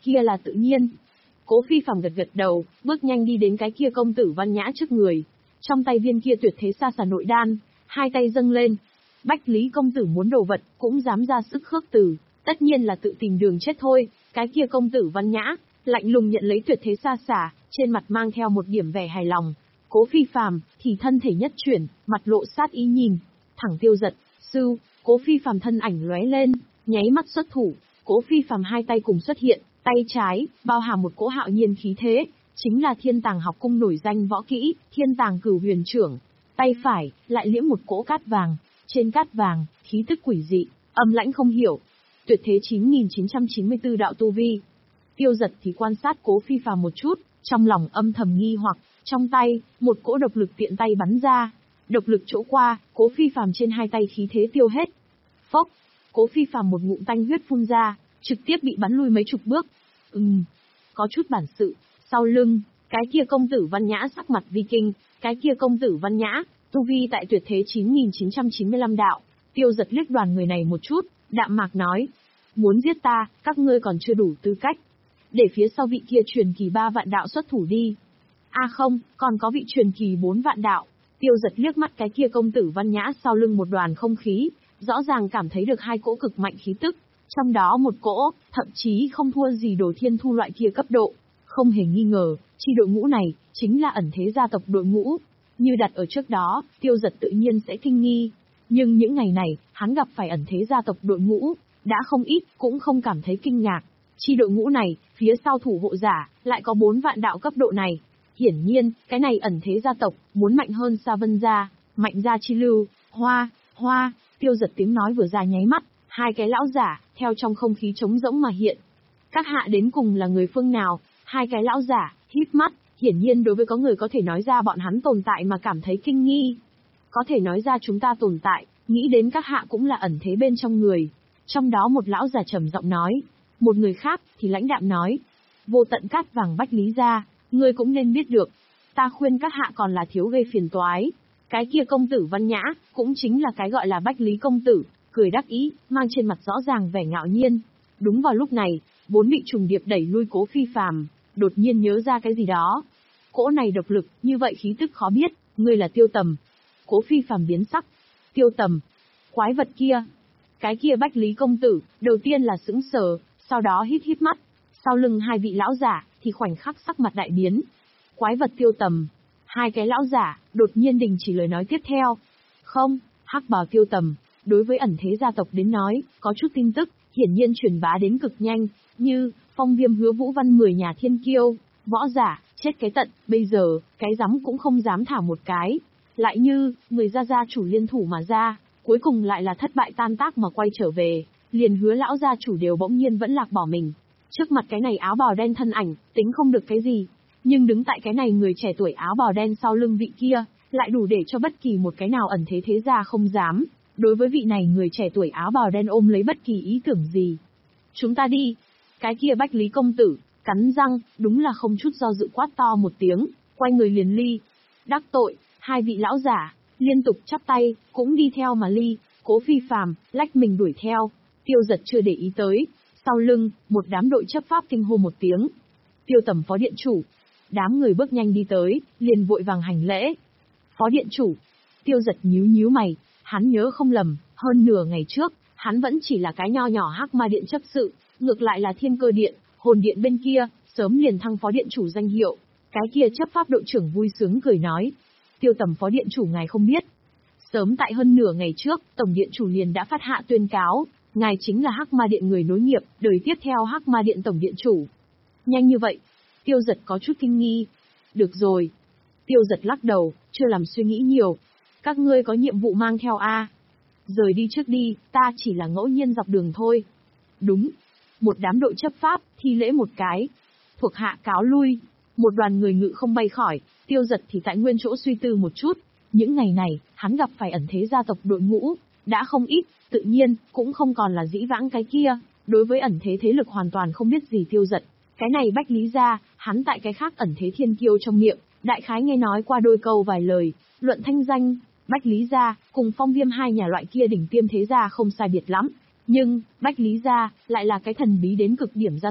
kia là tự nhiên. Cố Phi Phàm gật gật đầu, bước nhanh đi đến cái kia công tử Văn Nhã trước người. Trong tay viên kia tuyệt thế sa xà nội đan, hai tay dâng lên. Bách Lý công tử muốn đồ vật, cũng dám ra sức khước từ, tất nhiên là tự tìm đường chết thôi. Cái kia công tử Văn Nhã, lạnh lùng nhận lấy tuyệt thế sa xà, trên mặt mang theo một điểm vẻ hài lòng. Cố Phi Phàm thì thân thể nhất chuyển, mặt lộ sát ý nhìn thẳng Tiêu Dật. Sư, Cố Phi Phàm thân ảnh lóe lên, nháy mắt xuất thủ. Cố Phi Phàm hai tay cùng xuất hiện, tay trái bao hàm một cỗ hạo nhiên khí thế, chính là Thiên Tàng học cung nổi danh võ kỹ, Thiên Tàng Cửu Huyền Trưởng. Tay phải lại liễm một cỗ cát vàng, trên cát vàng, khí tức quỷ dị, âm lãnh không hiểu. Tuyệt thế chín nghìn chín trăm chín mươi tư đạo tu vi. Tiêu Dật thì quan sát Cố Phi Phàm một chút, trong lòng âm thầm nghi hoặc, trong tay, một cỗ độc lực tiện tay bắn ra. Độc lực chỗ qua, Cố Phi Phàm trên hai tay khí thế tiêu hết. Phốc, Cố Phi Phàm một ngụm tanh huyết phun ra, trực tiếp bị bắn lui mấy chục bước. Ừm, có chút bản sự. Sau lưng, cái kia công tử Văn Nhã sắc mặt vi kinh, cái kia công tử Văn Nhã, tu vi tại tuyệt thế chín nghìn chín trăm chín mươi lăm đạo. Tiêu Dật liếc đoàn người này một chút, đạm mạc nói: muốn giết ta, các ngươi còn chưa đủ tư cách. Để phía sau vị kia truyền kỳ ba vạn đạo xuất thủ đi. A à không, còn có vị truyền kỳ bốn vạn đạo. Tiêu Dật liếc mắt cái kia công tử Văn Nhã sau lưng một đoàn không khí, rõ ràng cảm thấy được hai cỗ cực mạnh khí tức. Trong đó một cỗ, thậm chí không thua gì Đồ Thiên Thu loại kia cấp độ. Không hề nghi ngờ, chi đội ngũ này, chính là ẩn thế gia tộc đội ngũ. Như đặt ở trước đó, Tiêu Dật tự nhiên sẽ kinh nghi. Nhưng những ngày này, hắn gặp phải ẩn thế gia tộc đội ngũ, đã không ít, cũng không cảm thấy kinh ngạc. Chi đội ngũ này, phía sau thủ hộ giả, lại có bốn vạn đạo cấp độ này. Hiển nhiên, cái này ẩn thế gia tộc, muốn mạnh hơn Sa Vân gia, Mạnh gia chi lưu, hoa, hoa, Tiêu Dật tiếng nói vừa ra nháy mắt, hai cái lão giả, theo trong không khí trống rỗng mà hiện. Các hạ đến cùng là người phương nào? Hai cái lão giả, híp mắt, hiển nhiên đối với có người có thể nói ra bọn hắn tồn tại mà cảm thấy kinh nghi. Có thể nói ra chúng ta tồn tại, nghĩ đến các hạ cũng là ẩn thế bên trong người. Trong đó một lão giả trầm giọng nói, một người khác thì lãnh đạm nói, vô tận cát vàng Bách Lý gia, ngươi cũng nên biết được. Ta khuyên các hạ còn là thiếu gây phiền toái. Cái kia công tử Văn Nhã, cũng chính là cái gọi là Bách Lý công tử, cười đắc ý, mang trên mặt rõ ràng vẻ ngạo nhiên. Đúng vào lúc này, vốn bị trùng điệp đẩy lui Cố Phi Phàm, đột nhiên nhớ ra cái gì đó. Cỗ này độc lực, như vậy khí tức khó biết, ngươi là Tiêu Tầm. Cố Phi Phàm biến sắc. Tiêu Tầm? Quái vật kia? Cái kia Bách Lý công tử, đầu tiên là sững sờ, sau đó hít hít mắt. Sau lưng hai vị lão giả, thì khoảnh khắc sắc mặt đại biến. Quái vật Tiêu Tầm. Hai cái lão giả, đột nhiên đình chỉ lời nói tiếp theo. Không, hắc bào Tiêu Tầm, đối với ẩn thế gia tộc đến nói, có chút tin tức, hiển nhiên truyền bá đến cực nhanh, như, Phong Viêm Hứa Vũ Văn mười nhà thiên kiêu, võ giả, chết cái tận, bây giờ, cái rắm cũng không dám thả một cái. Lại như, người gia gia chủ liên thủ mà ra, cuối cùng lại là thất bại tan tác mà quay trở về, liền Hứa lão gia chủ đều bỗng nhiên vẫn lạc bỏ mình. Trước mặt cái này áo bào đen thân ảnh, tính không được cái gì, nhưng đứng tại cái này người trẻ tuổi áo bào đen sau lưng vị kia, lại đủ để cho bất kỳ một cái nào ẩn thế thế gia không dám. Đối với vị này người trẻ tuổi áo bào đen ôm lấy bất kỳ ý tưởng gì. Chúng ta đi. Cái kia Bách Lý công tử, cắn răng, đúng là không chút do dự quát to một tiếng, quay người liền ly. Đắc tội, hai vị lão giả, liên tục chắp tay, cũng đi theo mà ly. Cố Phi Phàm, lách mình đuổi theo. Tiêu Dật chưa để ý tới. Sau lưng, một đám đội chấp pháp kinh hô một tiếng. Tiêu Tầm phó điện chủ. Đám người bước nhanh đi tới, liền vội vàng hành lễ. Phó điện chủ. Tiêu Dật nhíu nhíu mày. Hắn nhớ không lầm, hơn nửa ngày trước, hắn vẫn chỉ là cái nho nhỏ Hắc Ma Điện chấp sự, ngược lại là Thiên Cơ Điện, Hồn Điện bên kia, sớm liền thăng phó điện chủ danh hiệu. Cái kia chấp pháp đội trưởng vui sướng cười nói, Tiêu Tầm phó điện chủ ngài không biết. Sớm tại hơn nửa ngày trước, Tổng điện chủ liền đã phát hạ tuyên cáo, ngài chính là Hắc Ma Điện người nối nghiệp, đời tiếp theo Hắc Ma Điện tổng điện chủ. Nhanh như vậy, Tiêu Dật có chút kinh nghi. Được rồi. Tiêu Dật lắc đầu, chưa làm suy nghĩ nhiều. Các ngươi có nhiệm vụ mang theo a? À? Rời đi trước đi, ta chỉ là ngẫu nhiên dọc đường thôi. Đúng. Một đám đội chấp pháp, thi lễ một cái. Thuộc hạ cáo lui. Một đoàn người ngự không bay khỏi, Tiêu Dật thì tại nguyên chỗ suy tư một chút. Những ngày này, hắn gặp phải ẩn thế gia tộc đội ngũ, đã không ít, tự nhiên, cũng không còn là dĩ vãng cái kia. Đối với ẩn thế thế lực hoàn toàn không biết gì Tiêu Dật. Cái này Bách Lý gia, hắn tại cái khác ẩn thế thiên kiêu trong miệng, đại khái nghe nói qua đôi câu vài lời, luận thanh danh. Bách Lý gia, cùng Phong Viêm hai nhà loại kia đỉnh tiêm thế gia không sai biệt lắm. Nhưng, Bách Lý gia, lại là cái thần bí đến cực điểm gia tộc.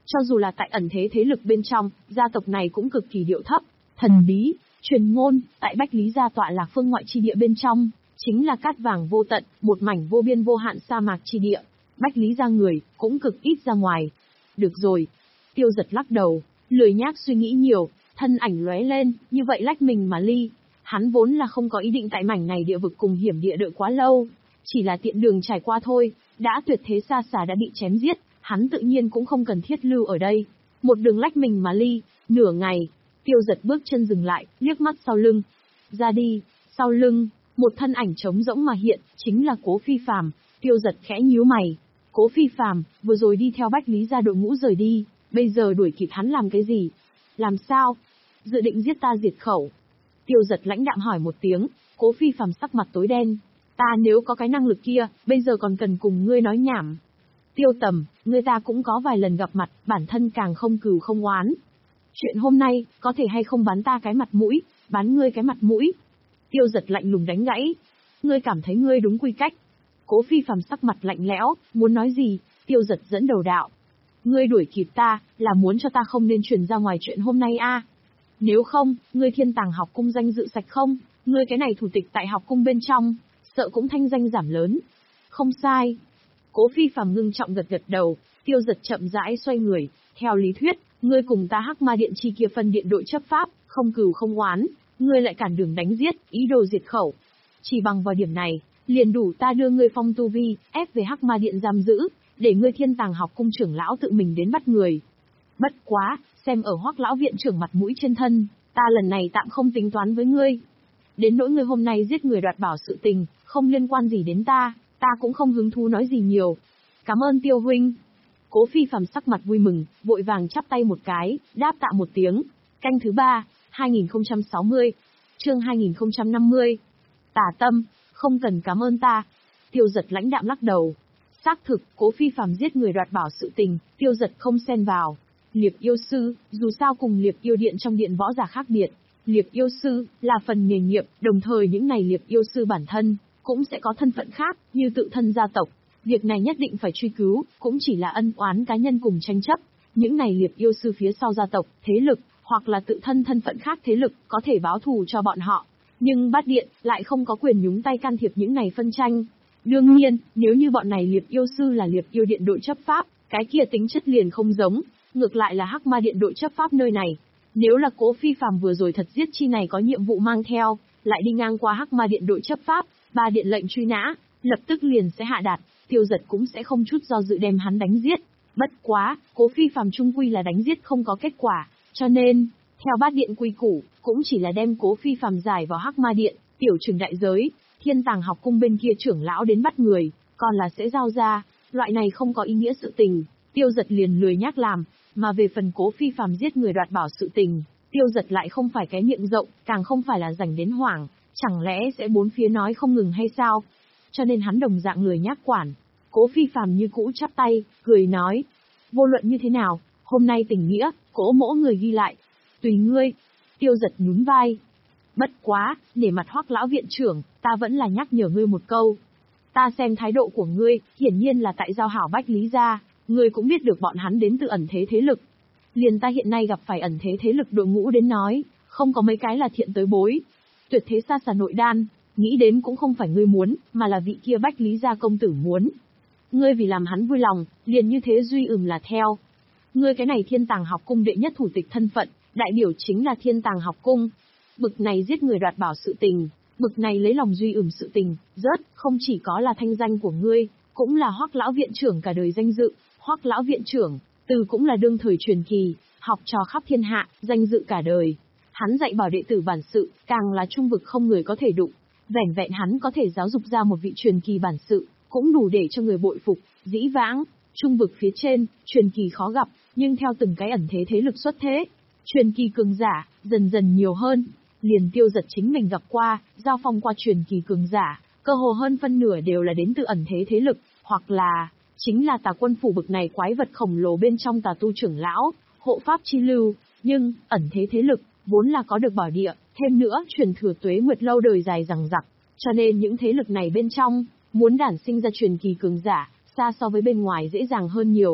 Cho dù là tại ẩn thế thế lực bên trong, gia tộc này cũng cực kỳ điệu thấp, thần bí, truyền ngôn, tại Bách Lý gia tọa lạc phương ngoại chi địa bên trong, chính là cát vàng vô tận, một mảnh vô biên vô hạn sa mạc chi địa. Bách Lý gia người, cũng cực ít ra ngoài. Được rồi. Tiêu Giật lắc đầu, lười nhác suy nghĩ nhiều, thân ảnh lóe lên, như vậy lách mình mà ly. Hắn vốn là không có ý định tại mảnh này địa vực cùng hiểm địa đợi quá lâu, chỉ là tiện đường trải qua thôi, đã tuyệt thế xa xà đã bị chém giết, hắn tự nhiên cũng không cần thiết lưu ở đây. Một đường lách mình mà ly, nửa ngày, Tiêu Giật bước chân dừng lại, liếc mắt sau lưng. Ra đi, sau lưng, một thân ảnh trống rỗng mà hiện, chính là Cố Phi Phàm. Tiêu Giật khẽ nhíu mày. Cố Phi Phàm, vừa rồi đi theo Bách Lý gia đội ngũ rời đi, bây giờ đuổi kịp hắn làm cái gì? Làm sao? Dự định giết ta diệt khẩu. Tiêu Giật lãnh đạm hỏi một tiếng, Cố Phi Phàm sắc mặt tối đen. Ta nếu có cái năng lực kia, bây giờ còn cần cùng ngươi nói nhảm. Tiêu Tầm, ngươi ta cũng có vài lần gặp mặt, bản thân càng không cừu không oán. Chuyện hôm nay, có thể hay không bán ta cái mặt mũi, bán ngươi cái mặt mũi. Tiêu Giật lạnh lùng đánh gãy. Ngươi cảm thấy ngươi đúng quy cách. Cố Phi Phàm sắc mặt lạnh lẽo, muốn nói gì, Tiêu Giật dẫn đầu đạo. Ngươi đuổi kịp ta, là muốn cho ta không nên truyền ra ngoài chuyện hôm nay a? À? Nếu không, ngươi Thiên Tàng học cung danh dự sạch không? Ngươi cái này thủ tịch tại học cung bên trong, sợ cũng thanh danh giảm lớn. Không sai. Cố Phi Phàm ngưng trọng gật gật đầu, Tiêu Giật chậm rãi xoay người, theo lý thuyết, ngươi cùng ta Hắc Ma Điện chi kia phân điện đội chấp pháp, không cừu không oán, ngươi lại cản đường đánh giết, ý đồ diệt khẩu. Chỉ bằng vào điểm này, liền đủ ta đưa ngươi phong tu vi, ép về Hắc Ma Điện giam giữ, để ngươi Thiên Tàng học cung trưởng lão tự mình đến bắt người. Bất quá, xem ở Hoắc lão viện trưởng mặt mũi trên thân, ta lần này tạm không tính toán với ngươi. Đến nỗi ngươi hôm nay giết người đoạt bảo sự tình, không liên quan gì đến ta, ta cũng không hứng thú nói gì nhiều. Cảm ơn Tiêu huynh. Cố Phi Phàm sắc mặt vui mừng, vội vàng chắp tay một cái, đáp tạ một tiếng. Canh thứ ba, hai nghìn không trăm sáu mươi, chương hai nghìn không trăm năm mươi. Tả Tâm, không cần cảm ơn ta. Tiêu Giật lãnh đạm lắc đầu. Xác thực, Cố Phi Phàm giết người đoạt bảo sự tình, Tiêu Giật không xen vào. Liệp yêu sư, dù sao cùng Liệp yêu điện trong điện võ giả khác biệt. Liệp yêu sư, là phần nghề nghiệp, đồng thời những này Liệp yêu sư bản thân, cũng sẽ có thân phận khác, như tự thân gia tộc. Việc này nhất định phải truy cứu, cũng chỉ là ân oán cá nhân cùng tranh chấp. Những này Liệp yêu sư phía sau gia tộc, thế lực, hoặc là tự thân thân phận khác thế lực, có thể báo thù cho bọn họ. Nhưng Bát Điện, lại không có quyền nhúng tay can thiệp những này phân tranh. Đương nhiên, nếu như bọn này Liệp yêu sư là Liệp yêu điện đội chấp pháp, cái kia tính chất liền không giống, ngược lại là Hắc Ma Điện đội chấp pháp nơi này. Nếu là Cố Phi Phàm vừa rồi thật giết chi này có nhiệm vụ mang theo, lại đi ngang qua Hắc Ma Điện đội chấp pháp, ba điện lệnh truy nã, lập tức liền sẽ hạ đạt, Tiêu Giật cũng sẽ không chút do dự đem hắn đánh giết. Bất quá, Cố Phi Phàm chung quy là đánh giết không có kết quả, cho nên, theo Bát Điện quy củ, cũng chỉ là đem Cố Phi Phàm giải vào Hắc Ma Điện, tiểu trừng đại giới, Thiên Tàng học cung bên kia trưởng lão đến bắt người, còn là sẽ giao ra, loại này không có ý nghĩa sự tình, Tiêu Giật liền lười nhác làm, mà về phần Cố Phi Phàm giết người đoạt bảo sự tình, Tiêu Giật lại không phải cái miệng rộng, càng không phải là rảnh đến hoảng, chẳng lẽ sẽ bốn phía nói không ngừng hay sao? Cho nên hắn đồng dạng lười nhác quản. Cố Phi Phàm như cũ chắp tay, cười nói, vô luận như thế nào, hôm nay tình nghĩa, Cố mỗ người ghi lại, tùy ngươi. Tiêu Giật nhún vai. Bất quá, để mặt Hoắc lão viện trưởng, ta vẫn là nhắc nhở ngươi một câu. Ta xem thái độ của ngươi, hiển nhiên là tại giao hảo Bách Lý gia, ngươi cũng biết được bọn hắn đến từ ẩn thế thế lực. Liền ta hiện nay gặp phải ẩn thế thế lực đội ngũ đến nói, không có mấy cái là thiện tới bối. Tuyệt thế xa xà nội đan, nghĩ đến cũng không phải ngươi muốn, mà là vị kia Bách Lý gia công tử muốn. Ngươi vì làm hắn vui lòng, liền như thế duy ừm là theo. Ngươi cái này Thiên Tàng học cung đệ nhất thủ tịch thân phận, đại biểu chính là Thiên Tàng học cung. Bực này giết người đoạt bảo sự tình, bực này lấy lòng duy ừm sự tình, rớt, không chỉ có là thanh danh của ngươi, cũng là Hoắc lão viện trưởng cả đời danh dự. Hoắc lão viện trưởng, từ cũng là đương thời truyền kỳ, học trò khắp thiên hạ, danh dự cả đời. Hắn dạy bảo đệ tử bản sự, càng là trung vực không người có thể đụng. Vẻn vẹn hắn có thể giáo dục ra một vị truyền kỳ bản sự, cũng đủ để cho người bội phục. Dĩ vãng, trung vực phía trên, truyền kỳ khó gặp, nhưng theo từng cái ẩn thế thế lực xuất thế, truyền kỳ cường giả dần dần nhiều hơn. Liền Tiêu Giật chính mình gặp qua, giao phong qua truyền kỳ cường giả, cơ hồ hơn phân nửa đều là đến từ ẩn thế thế lực, hoặc là chính là Tà Quân phủ bực này quái vật khổng lồ bên trong Tà tu trưởng lão, hộ pháp chi lưu. Nhưng ẩn thế thế lực vốn là có được bảo địa, thêm nữa truyền thừa tuế nguyệt lâu đời dài dằng dặc, cho nên những thế lực này bên trong muốn đản sinh ra truyền kỳ cường giả, xa so với bên ngoài dễ dàng hơn nhiều.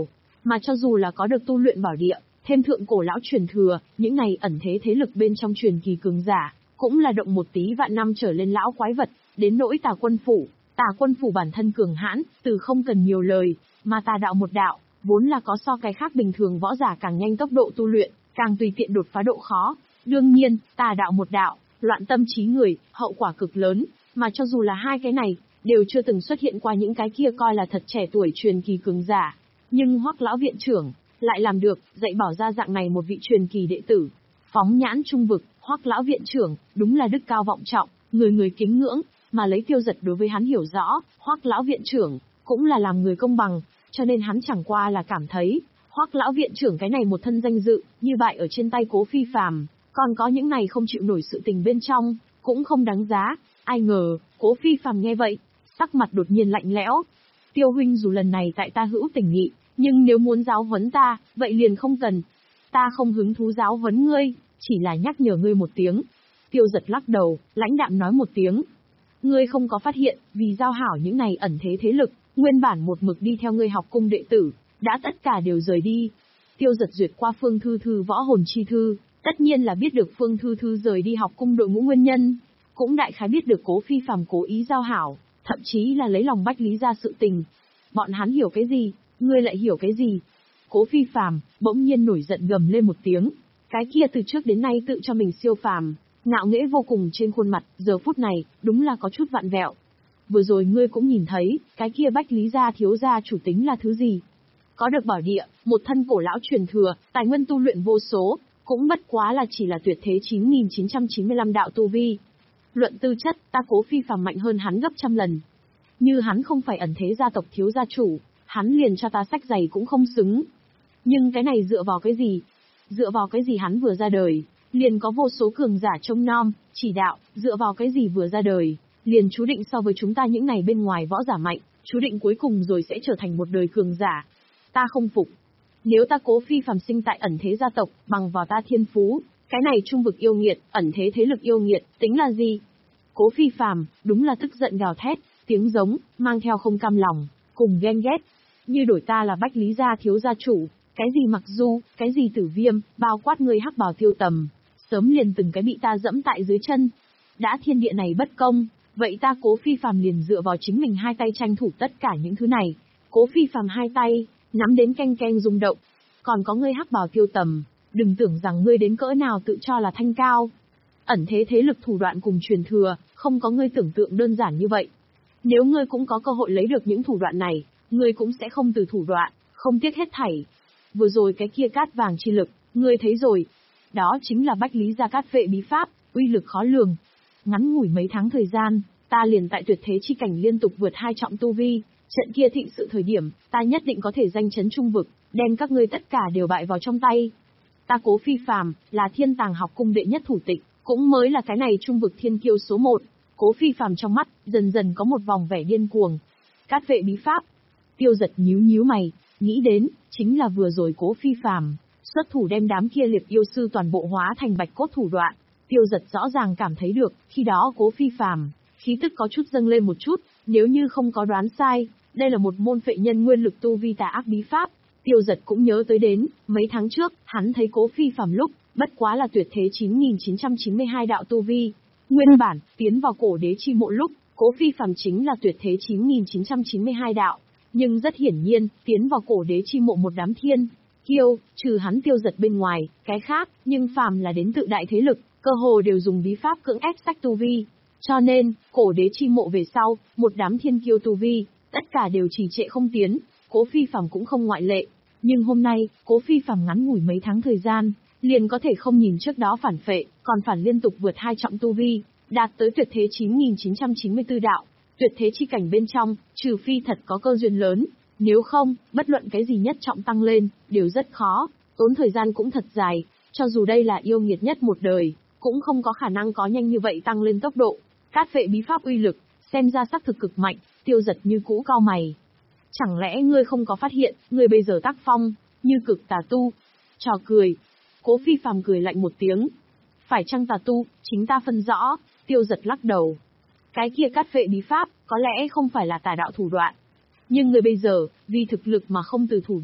Mà cho dù là có được tu luyện bảo địa, thêm thượng cổ lão truyền thừa, những này ẩn thế thế lực bên trong truyền kỳ cường giả, cũng là động một tí vạn năm trở lên lão quái vật, đến nỗi Tà Quân Phủ. Tà Quân Phủ bản thân cường hãn, từ không cần nhiều lời, mà tà đạo một đạo, vốn là có so cái khác bình thường võ giả càng nhanh tốc độ tu luyện, càng tùy tiện đột phá độ khó. Đương nhiên, tà đạo một đạo, loạn tâm trí người, hậu quả cực lớn, mà cho dù là hai cái này, đều chưa từng xuất hiện qua những cái kia coi là thật trẻ tuổi truyền kỳ cường giả. Nhưng Hoắc lão viện trưởng lại làm được, dạy bảo ra dạng này một vị truyền kỳ đệ tử. Phóng nhãn trung vực, Hoắc lão viện trưởng, đúng là đức cao vọng trọng, người người kính ngưỡng, mà lấy Tiêu Dật đối với hắn hiểu rõ, Hoắc lão viện trưởng cũng là làm người công bằng, cho nên hắn chẳng qua là cảm thấy, Hoắc lão viện trưởng cái này một thân danh dự, như bại ở trên tay Cố Phi Phàm, còn có những này không chịu nổi sự tình bên trong, cũng không đáng giá. Ai ngờ, Cố Phi Phàm nghe vậy, sắc mặt đột nhiên lạnh lẽo. Tiêu huynh dù lần này tại ta hữu tình nghị, nhưng nếu muốn giáo huấn ta, vậy liền không cần. Ta không hứng thú giáo huấn ngươi, chỉ là nhắc nhở ngươi một tiếng. Tiêu Dật lắc đầu, lãnh đạm nói một tiếng. Ngươi không có phát hiện, vì giao hảo những này ẩn thế thế lực, nguyên bản một mực đi theo ngươi học cung đệ tử, đã tất cả đều rời đi. Tiêu Dật duyệt qua Phương Thư Thư võ hồn chi thư, tất nhiên là biết được Phương Thư Thư rời đi học cung đội ngũ nguyên nhân, cũng đại khái biết được Cố Phi Phàm cố ý giao hảo, thậm chí là lấy lòng Bách Lý ra sự tình. Bọn hắn hiểu cái gì, ngươi lại hiểu cái gì? Cố Phi Phàm bỗng nhiên nổi giận gầm lên một tiếng, cái kia từ trước đến nay tự cho mình siêu phàm, ngạo nghễ vô cùng trên khuôn mặt, giờ phút này, đúng là có chút vặn vẹo. Vừa rồi ngươi cũng nhìn thấy, cái kia Bách Lý gia thiếu gia chủ tính là thứ gì? Có được bảo địa, một thân cổ lão truyền thừa, tài nguyên tu luyện vô số, cũng bất quá là chỉ là tuyệt thế chín nghìn chín trăm chín mươi lăm đạo tu vi. Luận tư chất, ta Cố Phi Phàm mạnh hơn hắn gấp trăm lần. Như hắn không phải ẩn thế gia tộc thiếu gia chủ, hắn liền cho ta sách giày cũng không xứng. Nhưng cái này dựa vào cái gì? Dựa vào cái gì hắn vừa ra đời, liền có vô số cường giả trông nom, chỉ đạo, dựa vào cái gì vừa ra đời, liền chú định so với chúng ta những này bên ngoài võ giả mạnh, chú định cuối cùng rồi sẽ trở thành một đời cường giả. Ta không phục. Nếu ta Cố Phi Phàm sinh tại ẩn thế gia tộc, bằng vào ta thiên phú, cái này trung vực yêu nghiệt, ẩn thế thế lực yêu nghiệt, tính là gì? Cố Phi Phàm đúng là tức giận gào thét, tiếng giống, mang theo không cam lòng, cùng ghen ghét. Như đổi ta là Bách Lý gia thiếu gia chủ, cái gì Mặc Du, cái gì Tử Viêm, bao quát người hắc bào Tiêu Tầm, sớm liền từng cái bị ta dẫm tại dưới chân. Đã thiên địa này bất công, vậy ta Cố Phi Phàm liền dựa vào chính mình hai tay tranh thủ tất cả những thứ này. Cố Phi Phàm hai tay nắm đến canh canh rung động. Còn có ngươi hắc bào Tiêu Tầm, đừng tưởng rằng ngươi đến cỡ nào tự cho là thanh cao. Ẩn thế thế lực thủ đoạn cùng truyền thừa, không có ngươi tưởng tượng đơn giản như vậy. Nếu ngươi cũng có cơ hội lấy được những thủ đoạn này, ngươi cũng sẽ không từ thủ đoạn, không tiếc hết thảy. Vừa rồi cái kia cát vàng chi lực, ngươi thấy rồi. Đó chính là Bách Lý gia cát vệ bí pháp, uy lực khó lường. Ngắn ngủi mấy tháng thời gian, ta liền tại tuyệt thế chi cảnh liên tục vượt hai trọng tu vi. Trận kia thịnh sự thời điểm, ta nhất định có thể danh chấn trung vực, đem các ngươi tất cả đều bại vào trong tay. Ta Cố Phi Phàm là thiên tàng học cung đệ nhất thủ tịch, cũng mới là cái này trung vực thiên kiêu số một. Cố Phi Phàm trong mắt, dần dần có một vòng vẻ điên cuồng. Cát vệ bí pháp. Tiêu Dật nhíu nhíu mày, nghĩ đến, chính là vừa rồi Cố Phi Phàm xuất thủ đem đám kia liệt yêu sư toàn bộ hóa thành bạch cốt thủ đoạn. Tiêu Dật rõ ràng cảm thấy được, khi đó Cố Phi Phàm khí tức có chút dâng lên một chút, nếu như không có đoán sai, đây là một môn phệ nhân nguyên lực tu vi tà ác bí pháp. Tiêu Dật cũng nhớ tới đến, mấy tháng trước, hắn thấy Cố Phi Phàm lúc, bất quá là tuyệt thế chín nghìn chín trăm chín mươi hai đạo tu vi. Nguyên bản, tiến vào cổ đế chi mộ lúc, Cố Phi Phàm chính là tuyệt thế chín nghìn chín trăm chín mươi hai đạo. Nhưng rất hiển nhiên, tiến vào cổ đế chi mộ một đám thiên kiêu, trừ hắn Tiêu Dật bên ngoài, cái khác, nhưng phàm là đến tự đại thế lực, cơ hồ đều dùng bí pháp cưỡng ép sách tu vi. Cho nên, cổ đế chi mộ về sau, một đám thiên kiêu tu vi, tất cả đều trì trệ không tiến, Cố Phi Phàm cũng không ngoại lệ. Nhưng hôm nay, Cố Phi Phàm ngắn ngủi mấy tháng thời gian, liền có thể không nhìn trước đó phản phệ, còn phản liên tục vượt hai trọng tu vi, đạt tới tuyệt thế chín nghìn chín trăm chín mươi tư đạo. Tuyệt thế chi cảnh bên trong, trừ phi thật có cơ duyên lớn, nếu không, bất luận cái gì nhất trọng tăng lên, đều rất khó, tốn thời gian cũng thật dài, cho dù đây là yêu nghiệt nhất một đời, cũng không có khả năng có nhanh như vậy tăng lên tốc độ. Cát vệ bí pháp uy lực, xem ra xác thực cực mạnh, Tiêu Dật như cũ cau mày. Chẳng lẽ ngươi không có phát hiện, ngươi bây giờ tác phong, như cực tà tu? Trò cười. Cố Phi Phàm cười lạnh một tiếng. Phải chăng tà tu, chính ta phân rõ. Tiêu Dật lắc đầu. Cái kia cát vệ bí pháp, có lẽ không phải là tà đạo thủ đoạn. Nhưng người bây giờ, vì thực lực mà không từ thủ đoạn,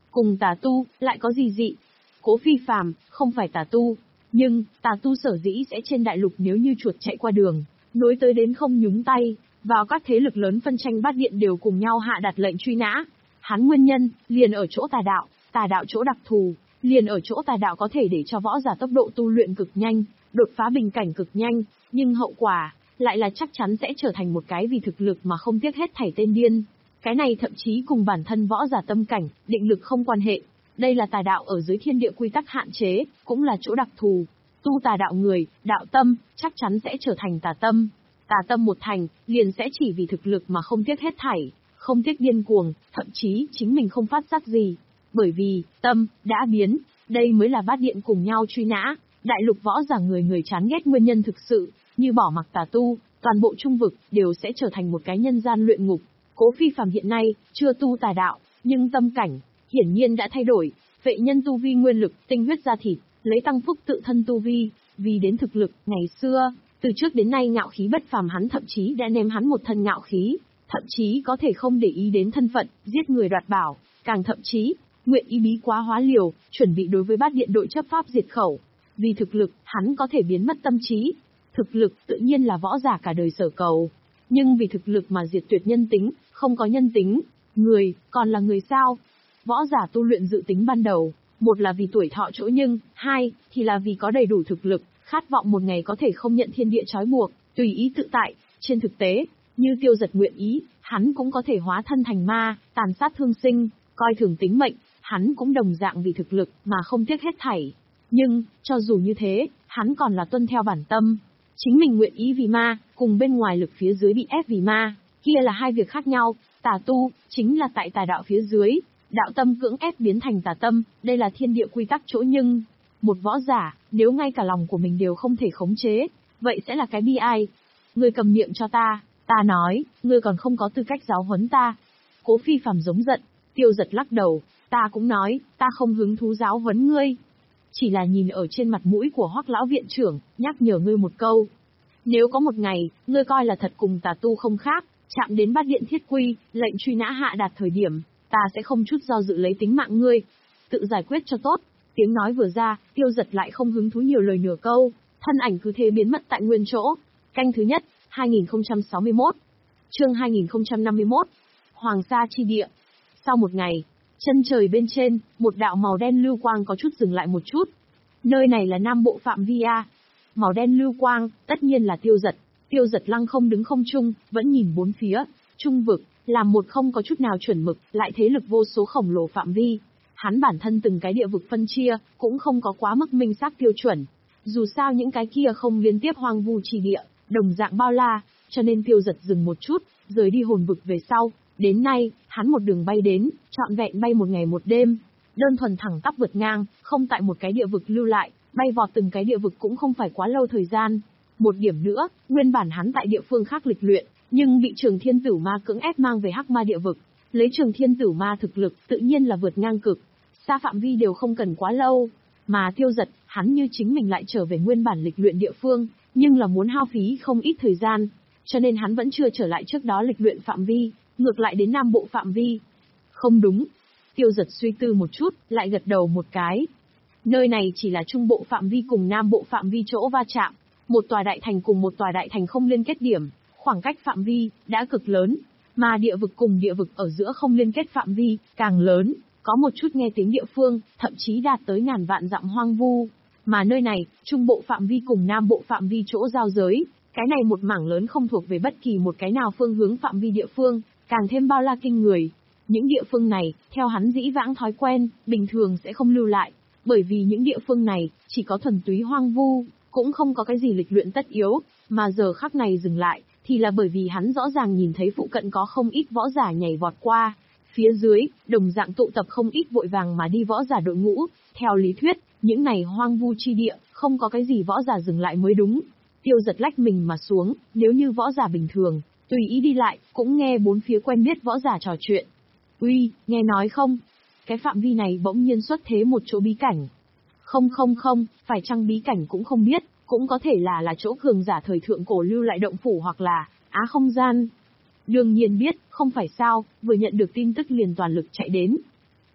Cùng tà tu, lại có gì dị? Cố Phi Phàm, không phải tà tu. Nhưng, tà tu sở dĩ sẽ trên đại lục nếu như chuột chạy qua đường, nối tới đến không nhúng tay, vào các thế lực lớn phân tranh bát điện đều cùng nhau hạ đặt lệnh truy nã. Hắn nguyên nhân, liền ở chỗ tà đạo, tà đạo chỗ đặc thù, liền ở chỗ tà đạo có thể để cho võ giả tốc độ tu luyện cực nhanh, đột phá bình cảnh cực nhanh, nhưng hậu quả, lại là chắc chắn sẽ trở thành một cái vì thực lực mà không tiếc hết thảy tên điên. Cái này thậm chí cùng bản thân võ giả tâm cảnh, định lực không quan hệ. Đây là tà đạo ở dưới thiên địa quy tắc hạn chế, cũng là chỗ đặc thù. Tu tà đạo người, đạo tâm, chắc chắn sẽ trở thành tà tâm. Tà tâm một thành, liền sẽ chỉ vì thực lực mà không tiếc hết thảy, không tiếc điên cuồng, thậm chí chính mình không phát giác gì. Bởi vì, tâm, đã biến, đây mới là bát điện cùng nhau truy nã. Đại lục võ giả người người chán ghét nguyên nhân thực sự, như bỏ mặc tà tu, toàn bộ trung vực, đều sẽ trở thành một cái nhân gian luyện ngục. Cố Phi Phàm hiện nay, chưa tu tà đạo, nhưng tâm cảnh, hiển nhiên đã thay đổi. Vệ nhân tu vi nguyên lực, tinh huyết ra thịt, lấy tăng phúc tự thân tu vi, vì đến thực lực, ngày xưa, từ trước đến nay ngạo khí bất phàm hắn thậm chí đã ném hắn một thân ngạo khí, thậm chí có thể không để ý đến thân phận, giết người đoạt bảo, càng thậm chí, nguyện ý bí quá hóa liều, chuẩn bị đối với bát điện đội chấp pháp diệt khẩu. Vì thực lực, hắn có thể biến mất tâm trí. Thực lực, tự nhiên là võ giả cả đời sở cầu. Nhưng vì thực lực mà diệt tuyệt nhân tính, không có nhân tính, người, còn là người sao? Võ giả tu luyện dự tính ban đầu, một là vì tuổi thọ chỗ nhưng, hai, thì là vì có đầy đủ thực lực, khát vọng một ngày có thể không nhận thiên địa trói buộc, tùy ý tự tại. Trên thực tế, như Tiêu Dật nguyện ý, hắn cũng có thể hóa thân thành ma, tàn sát thương sinh, coi thường tính mệnh, hắn cũng đồng dạng vì thực lực mà không tiếc hết thảy. Nhưng, cho dù như thế, hắn còn là tuân theo bản tâm. Chính mình nguyện ý vì ma, cùng bên ngoài lực phía dưới bị ép vì ma, kia là hai việc khác nhau. Tà tu, chính là tại tà đạo phía dưới, đạo tâm cưỡng ép biến thành tà tâm, đây là thiên địa quy tắc chỗ nhưng. Một võ giả, nếu ngay cả lòng của mình đều không thể khống chế, vậy sẽ là cái bi ai. Ngươi cầm miệng cho ta, ta nói, ngươi còn không có tư cách giáo huấn ta. Cố Phi Phàm giống giận, Tiêu Dật lắc đầu, ta cũng nói, ta không hứng thú giáo huấn ngươi. Chỉ là nhìn ở trên mặt mũi của Hoắc lão viện trưởng, nhắc nhở ngươi một câu. Nếu có một ngày, ngươi coi là thật cùng tà tu không khác, chạm đến bát điện thiết quy, lệnh truy nã hạ đạt thời điểm, ta sẽ không chút do dự lấy tính mạng ngươi. Tự giải quyết cho tốt. Tiếng nói vừa ra, Tiêu Dật lại không hứng thú nhiều lời nửa câu, thân ảnh cứ thế biến mất tại nguyên chỗ. Canh thứ nhất, hai nghìn không trăm sáu mươi mốt. Chương hai nghìn không trăm năm mươi mốt. Hoàng Sa chi địa. Sau một ngày, chân trời bên trên, một đạo màu đen lưu quang có chút dừng lại một chút. Nơi này là Nam Bộ phạm vi a. Màu đen lưu quang, tất nhiên là Tiêu Dật. Tiêu Dật lăng không đứng không trung, vẫn nhìn bốn phía, trung vực, làm một không có chút nào chuẩn mực, lại thế lực vô số khổng lồ phạm vi. Hắn bản thân từng cái địa vực phân chia, cũng không có quá mức minh xác tiêu chuẩn. Dù sao những cái kia không liên tiếp hoang vu chi địa, đồng dạng bao la, cho nên Tiêu Dật dừng một chút, rời đi hồn vực về sau. Đến nay, hắn một đường bay đến, trọn vẹn bay một ngày một đêm. Đơn thuần thẳng tắp vượt ngang, không tại một cái địa vực lưu lại, bay vọt từng cái địa vực cũng không phải quá lâu thời gian. Một điểm nữa, nguyên bản hắn tại địa phương khác lịch luyện, nhưng bị Trường Thiên Tử Ma cưỡng ép mang về Hắc Ma địa vực. Lấy Trường Thiên Tử Ma thực lực, tự nhiên là vượt ngang cực. Xa phạm vi đều không cần quá lâu. Mà Tiêu Dật, hắn như chính mình lại trở về nguyên bản lịch luyện địa phương, nhưng là muốn hao phí không ít thời gian. Cho nên hắn vẫn chưa trở lại trước đó lịch luyện phạm vi, ngược lại đến Nam Bộ phạm vi. Không đúng. Tiêu Dật suy tư một chút, lại gật đầu một cái. Nơi này chỉ là Trung Bộ phạm vi cùng Nam Bộ phạm vi chỗ va chạm. Một tòa đại thành cùng một tòa đại thành không liên kết điểm, khoảng cách phạm vi đã cực lớn, mà địa vực cùng địa vực ở giữa không liên kết phạm vi càng lớn, có một chút nghe tiếng địa phương, thậm chí đạt tới ngàn vạn dặm hoang vu. Mà nơi này, Trung Bộ phạm vi cùng Nam Bộ phạm vi chỗ giao giới, cái này một mảng lớn không thuộc về bất kỳ một cái nào phương hướng phạm vi địa phương, càng thêm bao la kinh người. Những địa phương này, theo hắn dĩ vãng thói quen, bình thường sẽ không lưu lại, bởi vì những địa phương này chỉ có thuần túy hoang vu, cũng không có cái gì lịch luyện tất yếu, mà giờ khắc này dừng lại, thì là bởi vì hắn rõ ràng nhìn thấy phụ cận có không ít võ giả nhảy vọt qua. Phía dưới, đồng dạng tụ tập không ít vội vàng mà đi võ giả đội ngũ, theo lý thuyết, những này hoang vu chi địa, không có cái gì võ giả dừng lại mới đúng. Tiêu Dật lách mình mà xuống, nếu như võ giả bình thường, tùy ý đi lại, cũng nghe bốn phía quen biết võ giả trò chuyện. Uy, nghe nói không? Cái phạm vi này bỗng nhiên xuất thế một chỗ bí cảnh. Không không không, phải chăng bí cảnh cũng không biết, cũng có thể là là chỗ cường giả thời thượng cổ lưu lại động phủ hoặc là á không gian. Đương nhiên biết, không phải sao, vừa nhận được tin tức liền toàn lực chạy đến.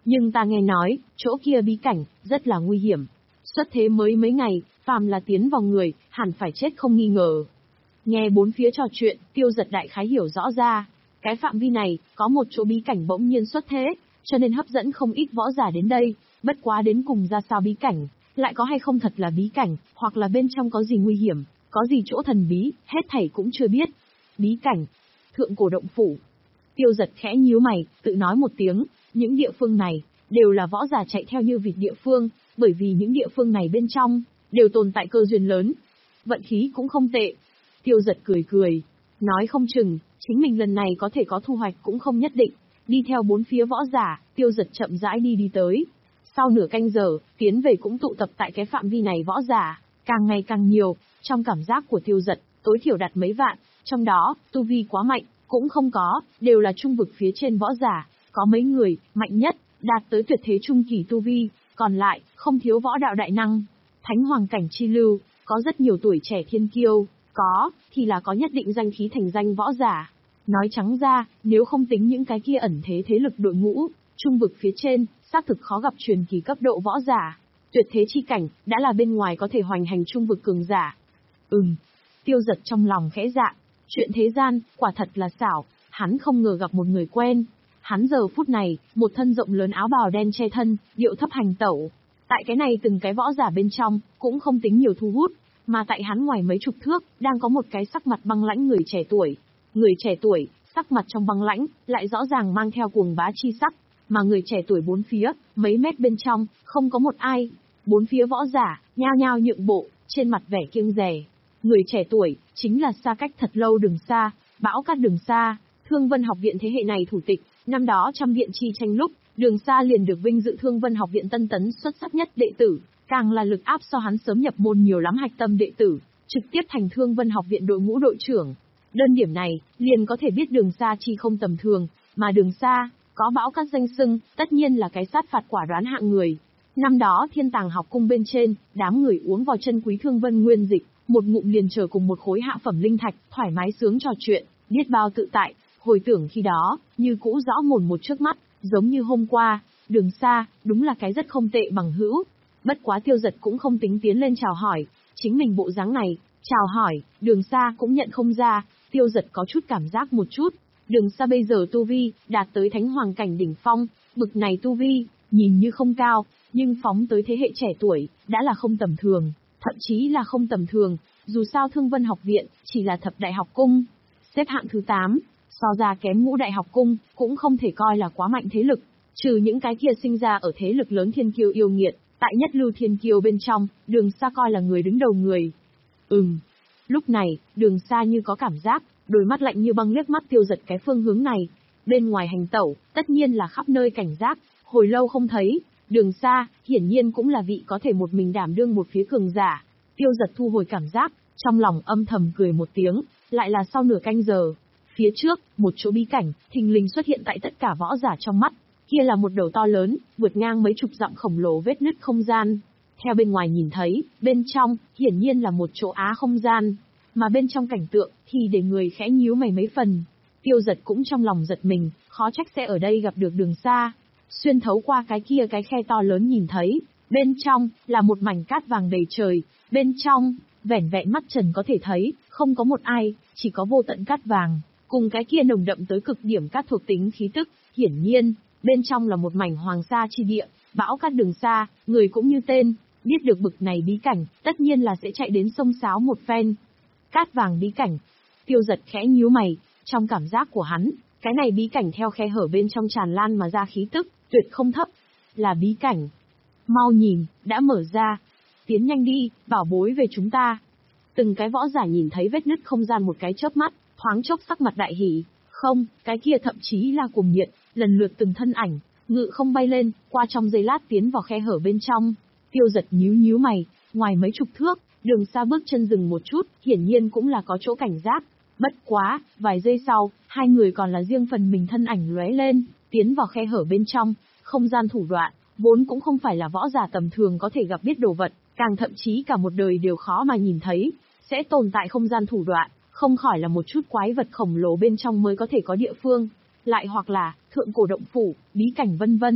Nhưng ta nghe nói, chỗ kia bí cảnh, rất là nguy hiểm. Xuất thế mới mấy ngày, phàm là tiến vào người, hẳn phải chết không nghi ngờ. Nghe bốn phía trò chuyện, Tiêu Giật đại khái hiểu rõ ra. Cái phạm vi này, có một chỗ bí cảnh bỗng nhiên xuất thế, cho nên hấp dẫn không ít võ giả đến đây. Bất quá đến cùng ra sao bí cảnh, lại có hay không thật là bí cảnh, hoặc là bên trong có gì nguy hiểm, có gì chỗ thần bí, hết thảy cũng chưa biết. Bí cảnh, thượng cổ động phủ. Tiêu Giật khẽ nhíu mày, tự nói một tiếng, những địa phương này, đều là võ giả chạy theo như vịt địa phương, bởi vì những địa phương này bên trong, đều tồn tại cơ duyên lớn. Vận khí cũng không tệ. Tiêu Giật cười cười, nói không chừng, chính mình lần này có thể có thu hoạch cũng không nhất định. Đi theo bốn phía võ giả, Tiêu Giật chậm rãi đi đi tới. Sau nửa canh giờ, tiến về cũng tụ tập tại cái phạm vi này võ giả, càng ngày càng nhiều, trong cảm giác của Tiêu Giật, tối thiểu đạt mấy vạn, trong đó, tu vi quá mạnh, cũng không có, đều là trung vực phía trên võ giả, có mấy người, mạnh nhất, đạt tới tuyệt thế trung kỳ tu vi, còn lại, không thiếu võ đạo đại năng. Thánh hoàng cảnh chi lưu, có rất nhiều tuổi trẻ thiên kiêu, có, thì là có nhất định danh khí thành danh võ giả. Nói trắng ra, nếu không tính những cái kia ẩn thế thế lực đội ngũ, trung vực phía trên, xác thực khó gặp truyền kỳ cấp độ võ giả. Tuyệt thế chi cảnh, đã là bên ngoài có thể hoành hành trung vực cường giả. Ừm, Tiêu Giật trong lòng khẽ dạ, chuyện thế gian, quả thật là xảo, hắn không ngờ gặp một người quen. Hắn giờ phút này, một thân rộng lớn áo bào đen che thân, điệu thấp hành tẩu. Tại cái này từng cái võ giả bên trong, cũng không tính nhiều thu hút, mà tại hắn ngoài mấy chục thước, đang có một cái sắc mặt băng lãnh người trẻ tuổi. Người trẻ tuổi, sắc mặt trong băng lãnh, lại rõ ràng mang theo cuồng bá chi sắc, mà người trẻ tuổi bốn phía, mấy mét bên trong, không có một ai. Bốn phía võ giả, nhao nhao nhượng bộ, trên mặt vẻ kiêng dè. Người trẻ tuổi, chính là xa cách thật lâu Đường Sa, Bão Cát Đường Sa, Thương Vân học viện thế hệ này thủ tịch. Năm đó trăm viện chi tranh lúc, Đường Sa liền được vinh dự Thương Vân học viện tân tấn xuất sắc nhất đệ tử, càng là lực áp so hắn sớm nhập môn nhiều lắm hạch tâm đệ tử, trực tiếp thành Thương Vân học viện đội ngũ đội trưởng. Đơn điểm này, liền có thể biết Đường Sa chi không tầm thường, mà Đường Sa, có Bão Cát danh xưng, tất nhiên là cái sát phạt quả đoán hạng người. Năm đó Thiên Tàng học cung bên trên, đám người uống vào chân quý Thương Vân nguyên dịch, một ngụm liền trở cùng một khối hạ phẩm linh thạch, thoải mái sướng trò chuyện, biết bao tự tại. Hồi tưởng khi đó, như cũ rõ mồn một trước mắt, giống như hôm qua, Đường Sa, đúng là cái rất không tệ bằng hữu. Bất quá Tiêu Giật cũng không tính tiến lên chào hỏi, chính mình bộ dáng này, chào hỏi, Đường Sa cũng nhận không ra, Tiêu Giật có chút cảm giác một chút. Đường Sa bây giờ tu vi, đạt tới thánh hoàng cảnh đỉnh phong, bực này tu vi, nhìn như không cao, nhưng phóng tới thế hệ trẻ tuổi, đã là không tầm thường, thậm chí là không tầm thường, dù sao Thương Vân học viện, chỉ là thập đại học cung, xếp hạng thứ tám. So ra kém ngũ đại học cung, cũng không thể coi là quá mạnh thế lực, trừ những cái kia sinh ra ở thế lực lớn thiên kiêu yêu nghiệt, tại nhất lưu thiên kiêu bên trong, Đường Sa coi là người đứng đầu người. Ừm. Lúc này, Đường Sa như có cảm giác, đôi mắt lạnh như băng liếc mắt Tiêu Giật cái phương hướng này. Bên ngoài hành tẩu, tất nhiên là khắp nơi cảnh giác, hồi lâu không thấy, Đường Sa, hiển nhiên cũng là vị có thể một mình đảm đương một phía cường giả. Tiêu Giật thu hồi cảm giác, trong lòng âm thầm cười một tiếng, lại là sau nửa canh giờ. Phía trước, một chỗ bí cảnh, thình lình xuất hiện tại tất cả võ giả trong mắt. Kia là một đầu to lớn, vượt ngang mấy chục dặm khổng lồ vết nứt không gian. Theo bên ngoài nhìn thấy, bên trong, hiển nhiên là một chỗ á không gian. Mà bên trong cảnh tượng, thì để người khẽ nhíu mày mấy phần. Tiêu Giật cũng trong lòng giật mình, khó trách sẽ ở đây gặp được Đường Sa. Xuyên thấu qua cái kia cái khe to lớn nhìn thấy, bên trong, là một mảnh cát vàng đầy trời. Bên trong, vẻn vẹn mắt trần có thể thấy, không có một ai, chỉ có vô tận cát vàng. Cùng cái kia nồng đậm tới cực điểm các thuộc tính khí tức, hiển nhiên, bên trong là một mảnh hoàng sa chi địa, Bão Cát Đường Sa, người cũng như tên, biết được bực này bí cảnh, tất nhiên là sẽ chạy đến sông sáo một phen. Cát vàng bí cảnh. Tiêu Giật khẽ nhíu mày, trong cảm giác của hắn, cái này bí cảnh theo khe hở bên trong tràn lan mà ra khí tức, tuyệt không thấp. Là bí cảnh. Mau nhìn, đã mở ra. Tiến nhanh đi, bảo bối về chúng ta. Từng cái võ giả nhìn thấy vết nứt không gian một cái chớp mắt, thoáng chốc sắc mặt đại hỉ. Không, cái kia thậm chí là cuồng nhiệt, lần lượt từng thân ảnh, ngự không bay lên, qua trong giây lát tiến vào khe hở bên trong. Tiêu Giật nhíu nhíu mày, ngoài mấy chục thước, Đường Sa bước chân dừng một chút, hiển nhiên cũng là có chỗ cảnh giác. Bất quá, vài giây sau, hai người còn là riêng phần mình thân ảnh lóe lên, tiến vào khe hở bên trong. Không gian thủ đoạn, vốn cũng không phải là võ giả tầm thường có thể gặp biết đồ vật, càng thậm chí cả một đời đều khó mà nhìn thấy, sẽ tồn tại không gian thủ đoạn, không khỏi là một chút quái vật khổng lồ bên trong mới có thể có địa phương, lại hoặc là thượng cổ động phủ, bí cảnh vân vân.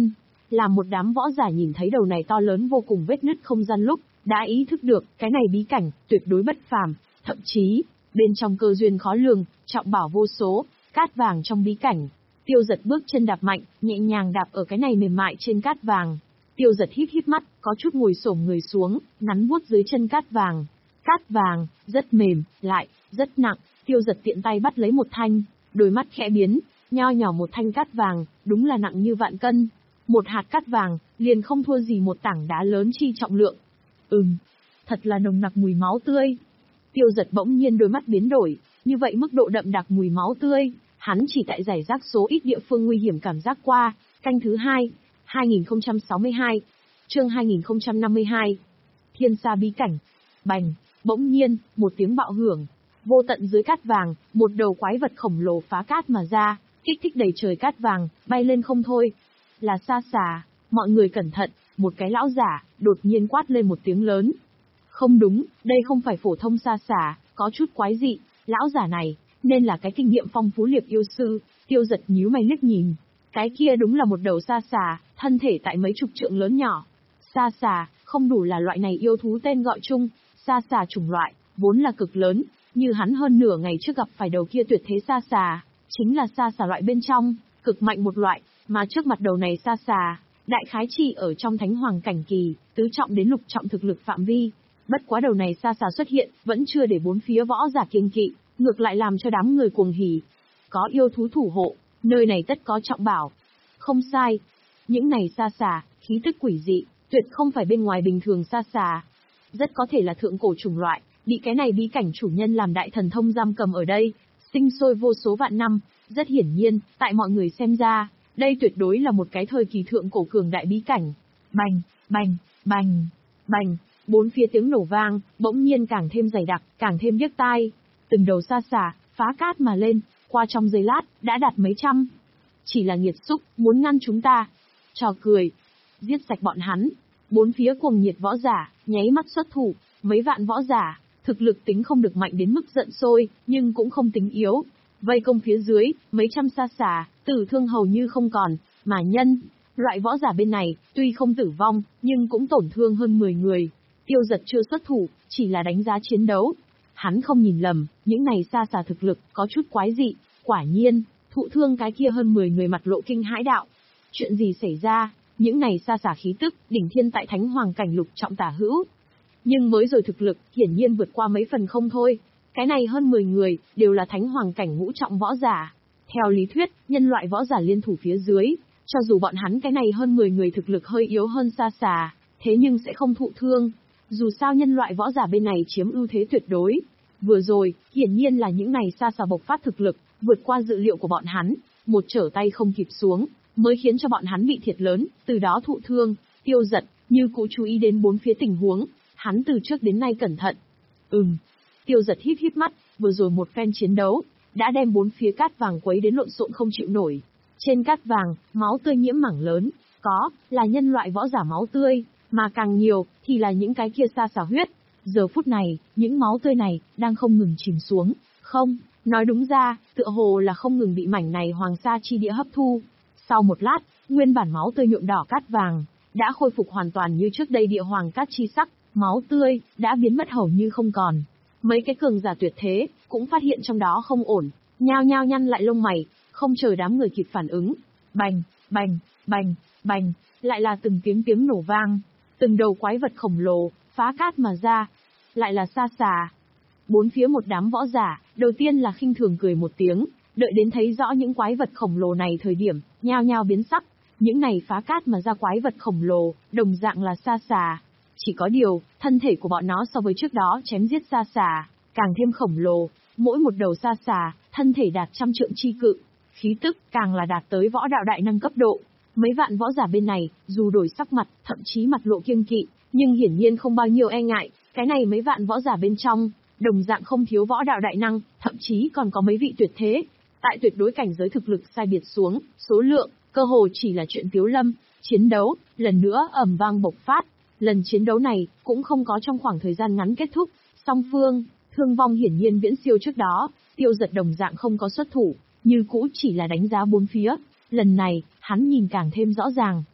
Làm một đám võ giả nhìn thấy đầu này to lớn vô cùng vết nứt không gian lúc, đã ý thức được, cái này bí cảnh, tuyệt đối bất phàm, thậm chí, bên trong cơ duyên khó lường, trọng bảo vô số, cát vàng trong bí cảnh. Tiêu Dật bước chân đạp mạnh, nhẹ nhàng đạp ở cái này mềm mại trên cát vàng. Tiêu Dật híp híp mắt, có chút ngồi xổm người xuống, nắn vuốt dưới chân cát vàng. Cát vàng, rất mềm, lại, rất nặng, Tiêu Dật tiện tay bắt lấy một thanh, đôi mắt khẽ biến, nho nhỏ một thanh cát vàng, đúng là nặng như vạn cân. Một hạt cát vàng, liền không thua gì một tảng đá lớn chi trọng lượng. Ừm, thật là nồng nặc mùi máu tươi. Tiêu Dật bỗng nhiên đôi mắt biến đổi, như vậy mức độ đậm đặc mùi máu tươi, hắn chỉ tại giải rác số ít địa phương nguy hiểm cảm giác qua. Canh thứ hai, hai nghìn không trăm sáu mươi hai, chương hai nghìn không trăm năm mươi hai. Thiên Sa bí cảnh. Bành, bỗng nhiên, một tiếng bạo hưởng, vô tận dưới cát vàng, một đầu quái vật khổng lồ phá cát mà ra, kích thích đầy trời cát vàng, bay lên không thôi. Là sa xà, mọi người cẩn thận, một cái lão giả, đột nhiên quát lên một tiếng lớn. Không đúng, đây không phải phổ thông sa xà, có chút quái dị, lão giả này, nên là cái kinh nghiệm phong phú liệp yêu sư. Tiêu Dật nhíu mày liếc nhìn. Cái kia đúng là một đầu sa xà, thân thể tại mấy chục trượng lớn nhỏ. Sa xà, không đủ là loại này yêu thú tên gọi chung, sa xà chủng loại, vốn là cực lớn, như hắn hơn nửa ngày trước gặp phải đầu kia tuyệt thế sa xà, chính là sa xà loại bên trong, cực mạnh một loại, mà trước mặt đầu này sa xà, đại khái chỉ ở trong thánh hoàng cảnh kỳ, tứ trọng đến lục trọng thực lực phạm vi. Bất quá đầu này sa xà xuất hiện, vẫn chưa để bốn phía võ giả kiêng kỵ, ngược lại làm cho đám người cuồng hỉ. Có yêu thú thủ hộ, nơi này tất có trọng bảo. Không sai, những này sa xà, khí tức quỷ dị, tuyệt không phải bên ngoài bình thường sa xà. Rất có thể là thượng cổ chủng loại, bị cái này bí cảnh chủ nhân làm đại thần thông giam cầm ở đây, sinh sôi vô số vạn năm. Rất hiển nhiên, tại mọi người xem ra, đây tuyệt đối là một cái thời kỳ thượng cổ cường đại bí cảnh. Bành, bành, bành, bành, bốn phía tiếng nổ vang, bỗng nhiên càng thêm dày đặc, càng thêm điếc tai. Từng đầu sa xà, phá cát mà lên, qua trong giây lát, đã đạt mấy trăm. Chỉ là nghiệt xúc, muốn ngăn chúng ta. Trò cười. Giết sạch bọn hắn. Bốn phía cuồng nhiệt võ giả, nháy mắt xuất thủ, mấy vạn võ giả, thực lực tính không được mạnh đến mức giận sôi, nhưng cũng không tính yếu. Vây công phía dưới, mấy trăm sa xà, tử thương hầu như không còn, mà nhân, loại võ giả bên này, tuy không tử vong, nhưng cũng tổn thương hơn mười người. Tiêu Dật chưa xuất thủ, chỉ là đánh giá chiến đấu. Hắn không nhìn lầm, những này sa xà thực lực, có chút quái dị, quả nhiên, thụ thương cái kia hơn mười người mặt lộ kinh hãi đạo. Chuyện gì xảy ra, những này sa xà khí tức, đỉnh thiên tại thánh hoàng cảnh lục trọng tả hữu. Nhưng mới rồi thực lực, hiển nhiên vượt qua mấy phần không thôi. Cái này hơn mười người, đều là thánh hoàng cảnh ngũ trọng võ giả. Theo lý thuyết, nhân loại võ giả liên thủ phía dưới, cho dù bọn hắn cái này hơn mười người thực lực hơi yếu hơn sa xà, thế nhưng sẽ không thụ thương. Dù sao nhân loại võ giả bên này chiếm ưu thế tuyệt đối. Vừa rồi, hiển nhiên là những này sa xà bộc phát thực lực, vượt qua dự liệu của bọn hắn, một trở tay không kịp xuống, mới khiến cho bọn hắn bị thiệt lớn, từ đó thụ thương. Tiêu Dật, như cũ chú ý đến bốn phía tình huống, hắn từ trước đến nay cẩn thận. Ừm. Tiêu Dật híp híp mắt, vừa rồi một phen chiến đấu, đã đem bốn phía cát vàng quấy đến lộn xộn không chịu nổi. Trên cát vàng, máu tươi nhiễm mảng lớn, có, là nhân loại võ giả máu tươi, mà càng nhiều, thì là những cái kia sa xà huyết. Giờ phút này, những máu tươi này, đang không ngừng chìm xuống. Không, nói đúng ra, tựa hồ là không ngừng bị mảnh này hoàng sa chi địa hấp thu. Sau một lát, nguyên bản máu tươi nhuộm đỏ cát vàng, đã khôi phục hoàn toàn như trước đây địa hoàng cát chi sắc, máu tươi, đã biến mất hầu như không còn. Mấy cái cường giả tuyệt thế, cũng phát hiện trong đó không ổn, nhao nhao nhăn lại lông mày, không chờ đám người kịp phản ứng. Bành, bành, bành, bành, lại là từng tiếng tiếng nổ vang, từng đầu quái vật khổng lồ, phá cát mà ra, lại là sa xà. Bốn phía một đám võ giả, đầu tiên là khinh thường cười một tiếng, đợi đến thấy rõ những quái vật khổng lồ này thời điểm, nhao nhao biến sắc, những này phá cát mà ra quái vật khổng lồ, đồng dạng là sa xà. Chỉ có điều, thân thể của bọn nó so với trước đó chém giết sa xà, càng thêm khổng lồ, mỗi một đầu sa xà, thân thể đạt trăm trượng chi cự, khí tức càng là đạt tới võ đạo đại năng cấp độ. Mấy vạn võ giả bên này, dù đổi sắc mặt, thậm chí mặt lộ kiêng kỵ, nhưng hiển nhiên không bao nhiêu e ngại, cái này mấy vạn võ giả bên trong, đồng dạng không thiếu võ đạo đại năng, thậm chí còn có mấy vị tuyệt thế. Tại tuyệt đối cảnh giới thực lực sai biệt xuống, số lượng, cơ hồ chỉ là chuyện tiếu lâm, chiến đấu, lần nữa ầm vang bộc phát. Lần chiến đấu này, cũng không có trong khoảng thời gian ngắn kết thúc, song phương, thương vong hiển nhiên viễn siêu trước đó, Tiêu Dật đồng dạng không có xuất thủ, như cũ chỉ là đánh giá bốn phía. Lần này, hắn nhìn càng thêm rõ ràng.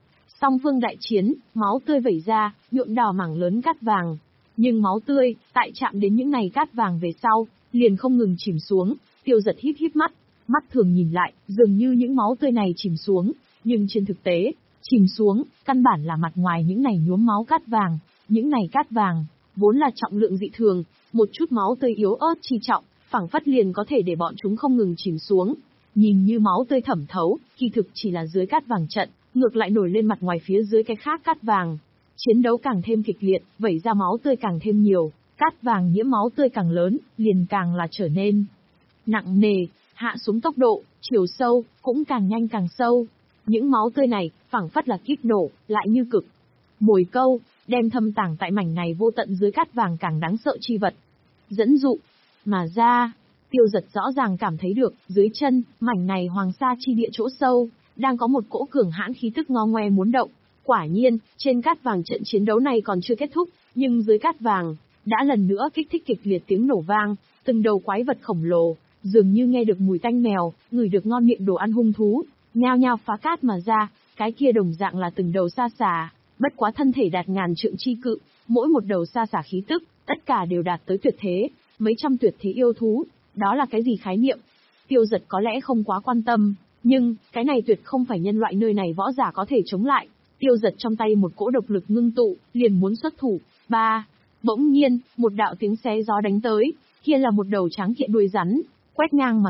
Song phương đại chiến, máu tươi vẩy ra, nhuộm đỏ mảng lớn cát vàng. Nhưng máu tươi, tại chạm đến những này cát vàng về sau, liền không ngừng chìm xuống. Tiêu Giật híp híp mắt, mắt thường nhìn lại, dường như những máu tươi này chìm xuống, nhưng trên thực tế, chìm xuống, căn bản là mặt ngoài những này nhuốm máu cát vàng. Những này cát vàng, vốn là trọng lượng dị thường, một chút máu tươi yếu ớt chi trọng, phảng phất liền có thể để bọn chúng không ngừng chìm xuống. Nhìn như máu tươi thẩm thấu, kỳ thực chỉ là dưới cát vàng trận, ngược lại nổi lên mặt ngoài phía dưới cái khác cát vàng. Chiến đấu càng thêm kịch liệt, vẩy ra máu tươi càng thêm nhiều, cát vàng nhiễm máu tươi càng lớn, liền càng là trở nên nặng nề, hạ xuống tốc độ, chiều sâu, cũng càng nhanh càng sâu. Những máu tươi này, phảng phất là kích nổ, lại như cực mồi câu, đem thâm tàng tại mảnh này vô tận dưới cát vàng càng đáng sợ chi vật. Dẫn dụ, mà ra, Tiêu Giật rõ ràng cảm thấy được, dưới chân, mảnh này hoàng sa chi địa chỗ sâu, đang có một cỗ cường hãn khí tức ngo ngoe muốn động. Quả nhiên, trên cát vàng trận chiến đấu này còn chưa kết thúc, nhưng dưới cát vàng, đã lần nữa kích thích kịch liệt tiếng nổ vang, từng đầu quái vật khổng lồ, dường như nghe được mùi tanh mèo, ngửi được ngon miệng đồ ăn hung thú, nhao nhao phá cát mà ra, cái kia đồng dạng là từng đầu sa xà, bất quá thân thể đạt ngàn trượng chi cự, mỗi một đầu sa xà khí tức, tất cả đều đạt tới tuyệt thế, mấy trăm tuyệt thế yêu thú, đó là cái gì khái niệm? Tiêu Giật có lẽ không quá quan tâm, nhưng, cái này tuyệt không phải nhân loại nơi này võ giả có thể chống lại. Tiêu Giật trong tay một cỗ độc lực ngưng tụ, liền muốn xuất thủ. Ba, bỗng nhiên, một đạo tiếng xé gió đánh tới, kia là một đầu tráng kiện đuôi rắn, quét ngang mà